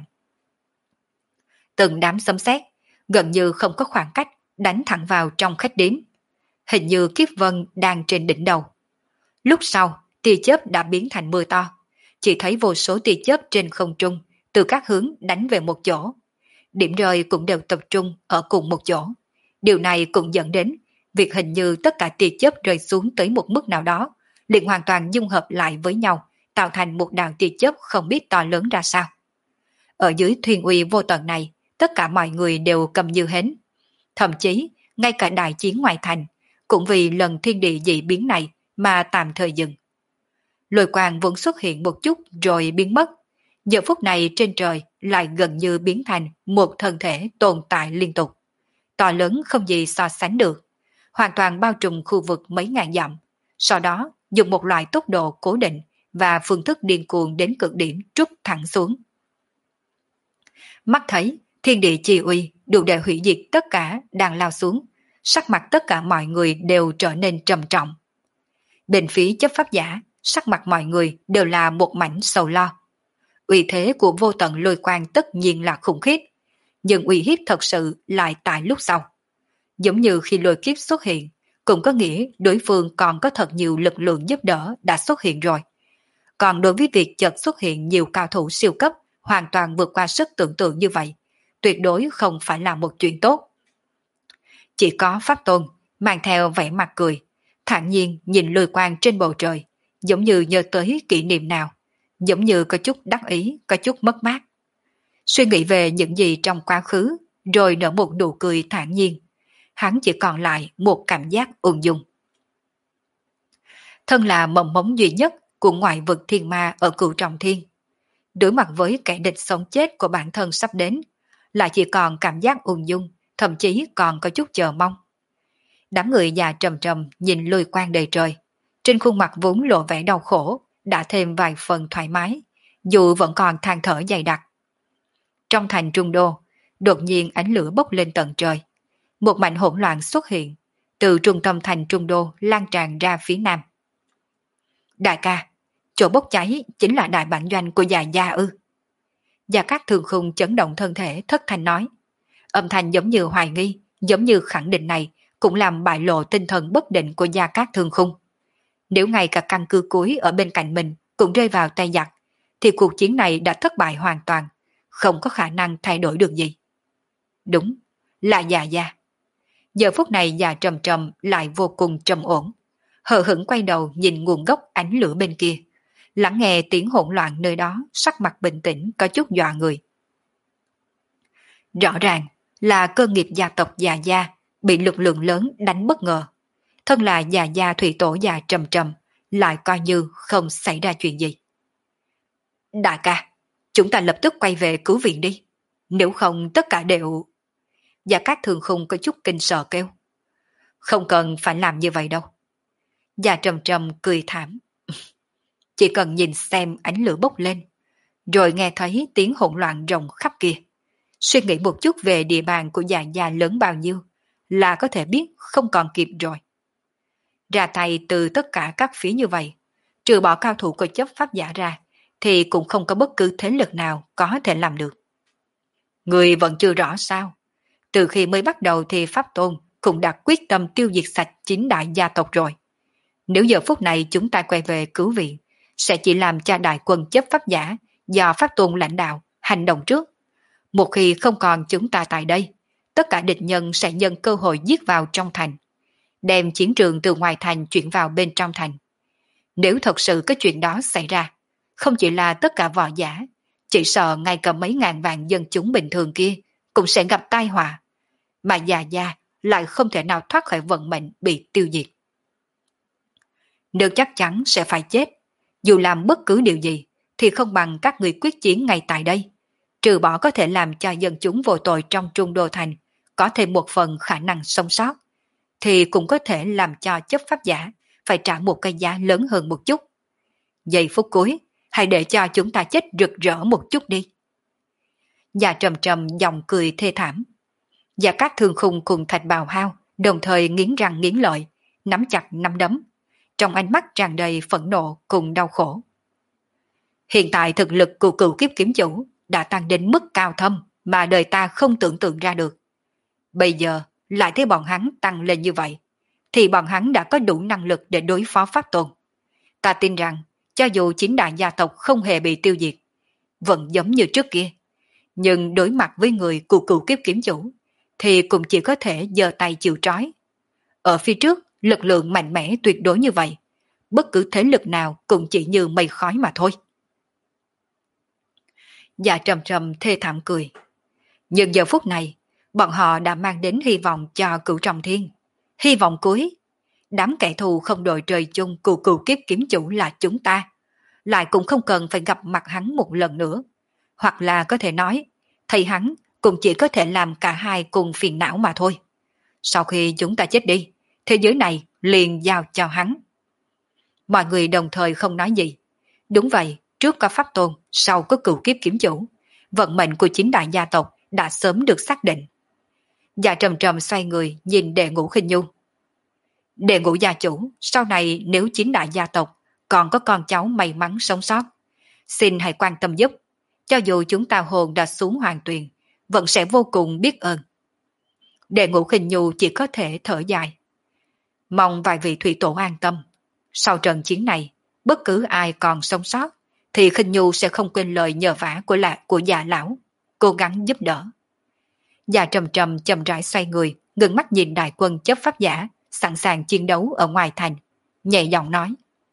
S1: Từng đám sấm sét gần như không có khoảng cách đánh thẳng vào trong khách điếm. Hình như kiếp vân đang trên đỉnh đầu. Lúc sau, tia chớp đã biến thành mưa to. Chỉ thấy vô số tia chớp trên không trung từ các hướng đánh về một chỗ. Điểm rơi cũng đều tập trung ở cùng một chỗ. Điều này cũng dẫn đến việc hình như tất cả tia chớp rơi xuống tới một mức nào đó, liền hoàn toàn dung hợp lại với nhau, tạo thành một đạo tia chớp không biết to lớn ra sao. Ở dưới thuyền uy vô tận này, tất cả mọi người đều cầm như hến. Thậm chí, ngay cả đại chiến ngoại thành, cũng vì lần thiên địa dị biến này mà tạm thời dừng. Lôi quang vẫn xuất hiện một chút rồi biến mất. Giờ phút này trên trời lại gần như biến thành một thân thể tồn tại liên tục. To lớn không gì so sánh được, hoàn toàn bao trùm khu vực mấy ngàn dặm. Sau đó dùng một loại tốc độ cố định và phương thức điên cuồng đến cực điểm trút thẳng xuống. Mắt thấy thiên địa chi uy đủ để hủy diệt tất cả đang lao xuống, sắc mặt tất cả mọi người đều trở nên trầm trọng. Bên phía chấp pháp giả, sắc mặt mọi người đều là một mảnh sầu lo. Uy thế của vô tận lôi quang tất nhiên là khủng khiếp, nhưng uy hiếp thật sự lại tại lúc sau. Giống như khi lôi kiếp xuất hiện, cũng có nghĩa đối phương còn có thật nhiều lực lượng giúp đỡ đã xuất hiện rồi. Còn đối với việc chợt xuất hiện nhiều cao thủ siêu cấp hoàn toàn vượt qua sức tưởng tượng như vậy, tuyệt đối không phải là một chuyện tốt. Chỉ có Pháp Tôn mang theo vẻ mặt cười, thản nhiên nhìn lôi quang trên bầu trời, giống như nhớ tới kỷ niệm nào, giống như có chút đắc ý, có chút mất mát. Suy nghĩ về những gì trong quá khứ, rồi nở một nụ cười thản nhiên. Hắn chỉ còn lại một cảm giác ung dung. Thân là mầm mống duy nhất của ngoại vực thiên ma ở Cửu Trọng Thiên. Đối mặt với kẻ địch sống chết của bản thân sắp đến, lại chỉ còn cảm giác ung dung, thậm chí còn có chút chờ mong. Đám người già trầm trầm nhìn lôi quang đầy trời, trên khuôn mặt vốn lộ vẻ đau khổ, đã thêm vài phần thoải mái, dù vẫn còn than thở dày đặc. Trong thành Trung Đô, đột nhiên ánh lửa bốc lên tận trời. Một mảnh hỗn loạn xuất hiện, từ trung tâm thành Trung Đô lan tràn ra phía nam. Đại ca, chỗ bốc cháy chính là đại bản doanh của già Gia ư? Gia Cát Thường Khung chấn động thân thể thất thanh nói. Âm thanh giống như hoài nghi, giống như khẳng định này cũng làm bại lộ tinh thần bất định của Gia Cát Thường Khung. Nếu ngay cả căn cứ cuối ở bên cạnh mình cũng rơi vào tay giặc, thì cuộc chiến này đã thất bại hoàn toàn, không có khả năng thay đổi được gì. Đúng, là già Gia. Giờ phút này già trầm trầm lại vô cùng trầm ổn, hờ hững quay đầu nhìn nguồn gốc ánh lửa bên kia, lắng nghe tiếng hỗn loạn nơi đó, sắc mặt bình tĩnh có chút dọa người. Rõ ràng là cơ nghiệp gia tộc già Gia bị lực lượng lớn đánh bất ngờ. Thân là già Gia thủy tổ già trầm trầm, lại coi như không xảy ra chuyện gì. Đại ca, chúng ta lập tức quay về cứu viện đi, nếu không tất cả đều... Gia Cát Thường Khung có chút kinh sợ kêu. Không cần phải làm như vậy đâu. Già trầm trầm cười thảm. Chỉ cần nhìn xem ánh lửa bốc lên, rồi nghe thấy tiếng hỗn loạn rộng khắp kia. Suy nghĩ một chút về địa bàn của già Gia lớn bao nhiêu, là có thể biết không còn kịp rồi. Ra tay từ tất cả các phía như vậy, trừ bỏ cao thủ của chấp pháp giả ra, thì cũng không có bất cứ thế lực nào có thể làm được. Người vẫn chưa rõ sao? Từ khi mới bắt đầu thì Pháp Tôn cũng đã quyết tâm tiêu diệt sạch chín đại gia tộc rồi. Nếu giờ phút này chúng ta quay về cứu viện, sẽ chỉ làm cho đại quân chấp pháp giả do Pháp Tôn lãnh đạo hành động trước. Một khi không còn chúng ta tại đây, tất cả địch nhân sẽ nhân cơ hội giết vào trong thành, đem chiến trường từ ngoài thành chuyển vào bên trong thành. Nếu thật sự có chuyện đó xảy ra, không chỉ là tất cả võ giả, chỉ sợ ngay cả mấy ngàn vạn dân chúng bình thường kia cũng sẽ gặp tai họa, mà già Gia lại không thể nào thoát khỏi vận mệnh bị tiêu diệt. Nếu chắc chắn sẽ phải chết, dù làm bất cứ điều gì, thì không bằng các người quyết chiến ngay tại đây, trừ bỏ có thể làm cho dân chúng vô tội trong Trung Đô Thành có thêm một phần khả năng sống sót, thì cũng có thể làm cho chấp pháp giả phải trả một cái giá lớn hơn một chút. Giây phút cuối, hãy để cho chúng ta chết rực rỡ một chút đi. Già trầm trầm giọng cười thê thảm. Gia Cát Thường Khung cùng Thạch Bào Hao đồng thời nghiến răng nghiến lợi, nắm chặt nắm đấm, trong ánh mắt tràn đầy phẫn nộ cùng đau khổ. Hiện tại thực lực của Cửu Kiếp Kiếm Chủ đã tăng đến mức cao thâm mà đời ta không tưởng tượng ra được. Bây giờ lại thấy bọn hắn tăng lên như vậy, thì bọn hắn đã có đủ năng lực để đối phó Pháp Tôn. Ta tin rằng cho dù chín đại gia tộc không hề bị tiêu diệt, vẫn giống như trước kia, nhưng đối mặt với người của Cửu Kiếp Kiếm Chủ thì cũng chỉ có thể giơ tay chịu trói. Ở phía trước, lực lượng mạnh mẽ tuyệt đối như vậy, bất cứ thế lực nào cũng chỉ như mây khói mà thôi. Dạ trầm trầm thê thảm cười. Nhưng giờ phút này, bọn họ đã mang đến hy vọng cho Cửu Trọng Thiên. Hy vọng cuối, đám kẻ thù không đội trời chung của Cửu Kiếp Kiếm Chủ là chúng ta, lại cũng không cần phải gặp mặt hắn một lần nữa. Hoặc là có thể nói, thầy hắn cũng chỉ có thể làm cả hai cùng phiền não mà thôi. Sau khi chúng ta chết đi, thế giới này liền giao cho hắn. Mọi người đồng thời không nói gì. Đúng vậy, trước có pháp tôn, sau có cửu kiếp kiếm chủ. Vận mệnh của chính đại gia tộc đã sớm được xác định. Dạ trầm trầm xoay người nhìn Đệ Ngũ Khinh Nhu. Đệ Ngũ gia chủ, sau này nếu chính đại gia tộc còn có con cháu may mắn sống sót, xin hãy quan tâm giúp. Cho dù chúng ta hồn đã xuống hoàng tuyền, vẫn sẽ vô cùng biết ơn. Đệ Ngũ Khinh Nhu chỉ có thể thở dài. Mong vài vị thủy tổ an tâm. Sau trận chiến này, bất cứ ai còn sống sót, thì Khinh Nhu sẽ không quên lời nhờ vả của lạc của già lão, cố gắng giúp đỡ. Già trầm trầm chậm rãi xoay người, ngừng mắt nhìn đại quân chấp pháp giả, sẵn sàng chiến đấu ở ngoài thành, nhẹ giọng nói.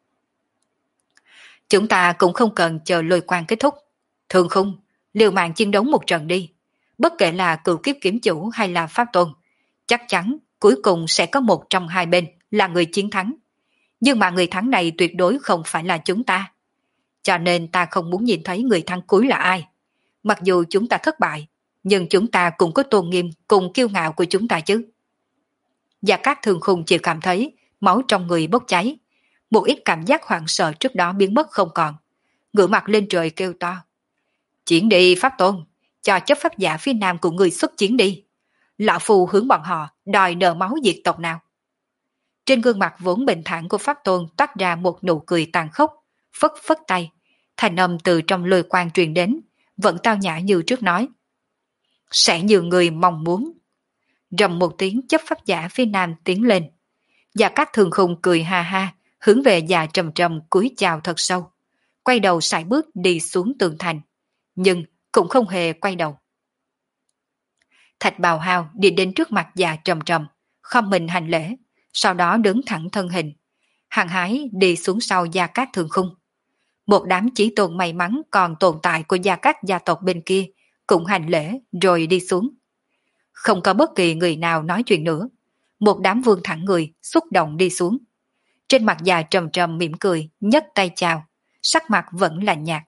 S1: Chúng ta cũng không cần chờ lôi quang kết thúc. Thường Khung, liều mạng chiến đấu một trận đi. Bất kể là cửu kiếp kiếm chủ hay là pháp tôn, chắc chắn cuối cùng sẽ có một trong hai bên là người chiến thắng. Nhưng mà người thắng này tuyệt đối không phải là chúng ta. Cho nên ta không muốn nhìn thấy người thắng cuối là ai. Mặc dù chúng ta thất bại, nhưng chúng ta cũng có tôn nghiêm cùng kiêu ngạo của chúng ta chứ. Và các Thường Khung chỉ cảm thấy máu trong người bốc cháy. Một ít cảm giác hoảng sợ trước đó biến mất không còn. Ngửa mặt lên trời kêu to. Chiến đi pháp tôn, cho chấp pháp giả phía nam của người xuất chiến đi. Lão Phu hướng bọn họ đòi nợ máu diệt tộc nào. Trên gương mặt vốn bình thản của pháp tôn toát ra một nụ cười tàn khốc, phất phất tay. Thành âm từ trong lôi quang truyền đến, vẫn tao nhã như trước nói. Sẽ như người mong muốn. Rầm một tiếng chấp pháp giả phía nam tiến lên. Và các Thường Khung cười ha ha, hướng về già trầm trầm cúi chào thật sâu. Quay đầu sải bước đi xuống tường thành. Nhưng cũng không hề quay đầu. Thạch Bào Hào đi đến trước mặt già trầm trầm, khom mình hành lễ, sau đó đứng thẳng thân hình. Hăng hái đi xuống sau Gia Cát Thường Khung. Một đám chí tôn may mắn còn tồn tại của Gia Cát gia tộc bên kia cũng hành lễ rồi đi xuống. Không có bất kỳ người nào nói chuyện nữa. Một đám vương thẳng người xúc động đi xuống. Trên mặt già trầm trầm mỉm cười, nhấc tay chào, sắc mặt vẫn lạnh nhạt.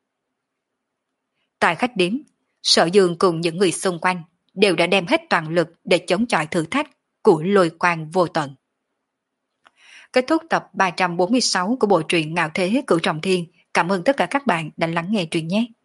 S1: Tại khách điếm, Sở Dương cùng những người xung quanh đều đã đem hết toàn lực để chống chọi thử thách của lôi quang vô tận. Kết thúc tập ba trăm bốn mươi sáu của bộ truyện Ngạo Thế Cửu Trọng Thiên. Cảm ơn tất cả các bạn đã lắng nghe truyện nhé.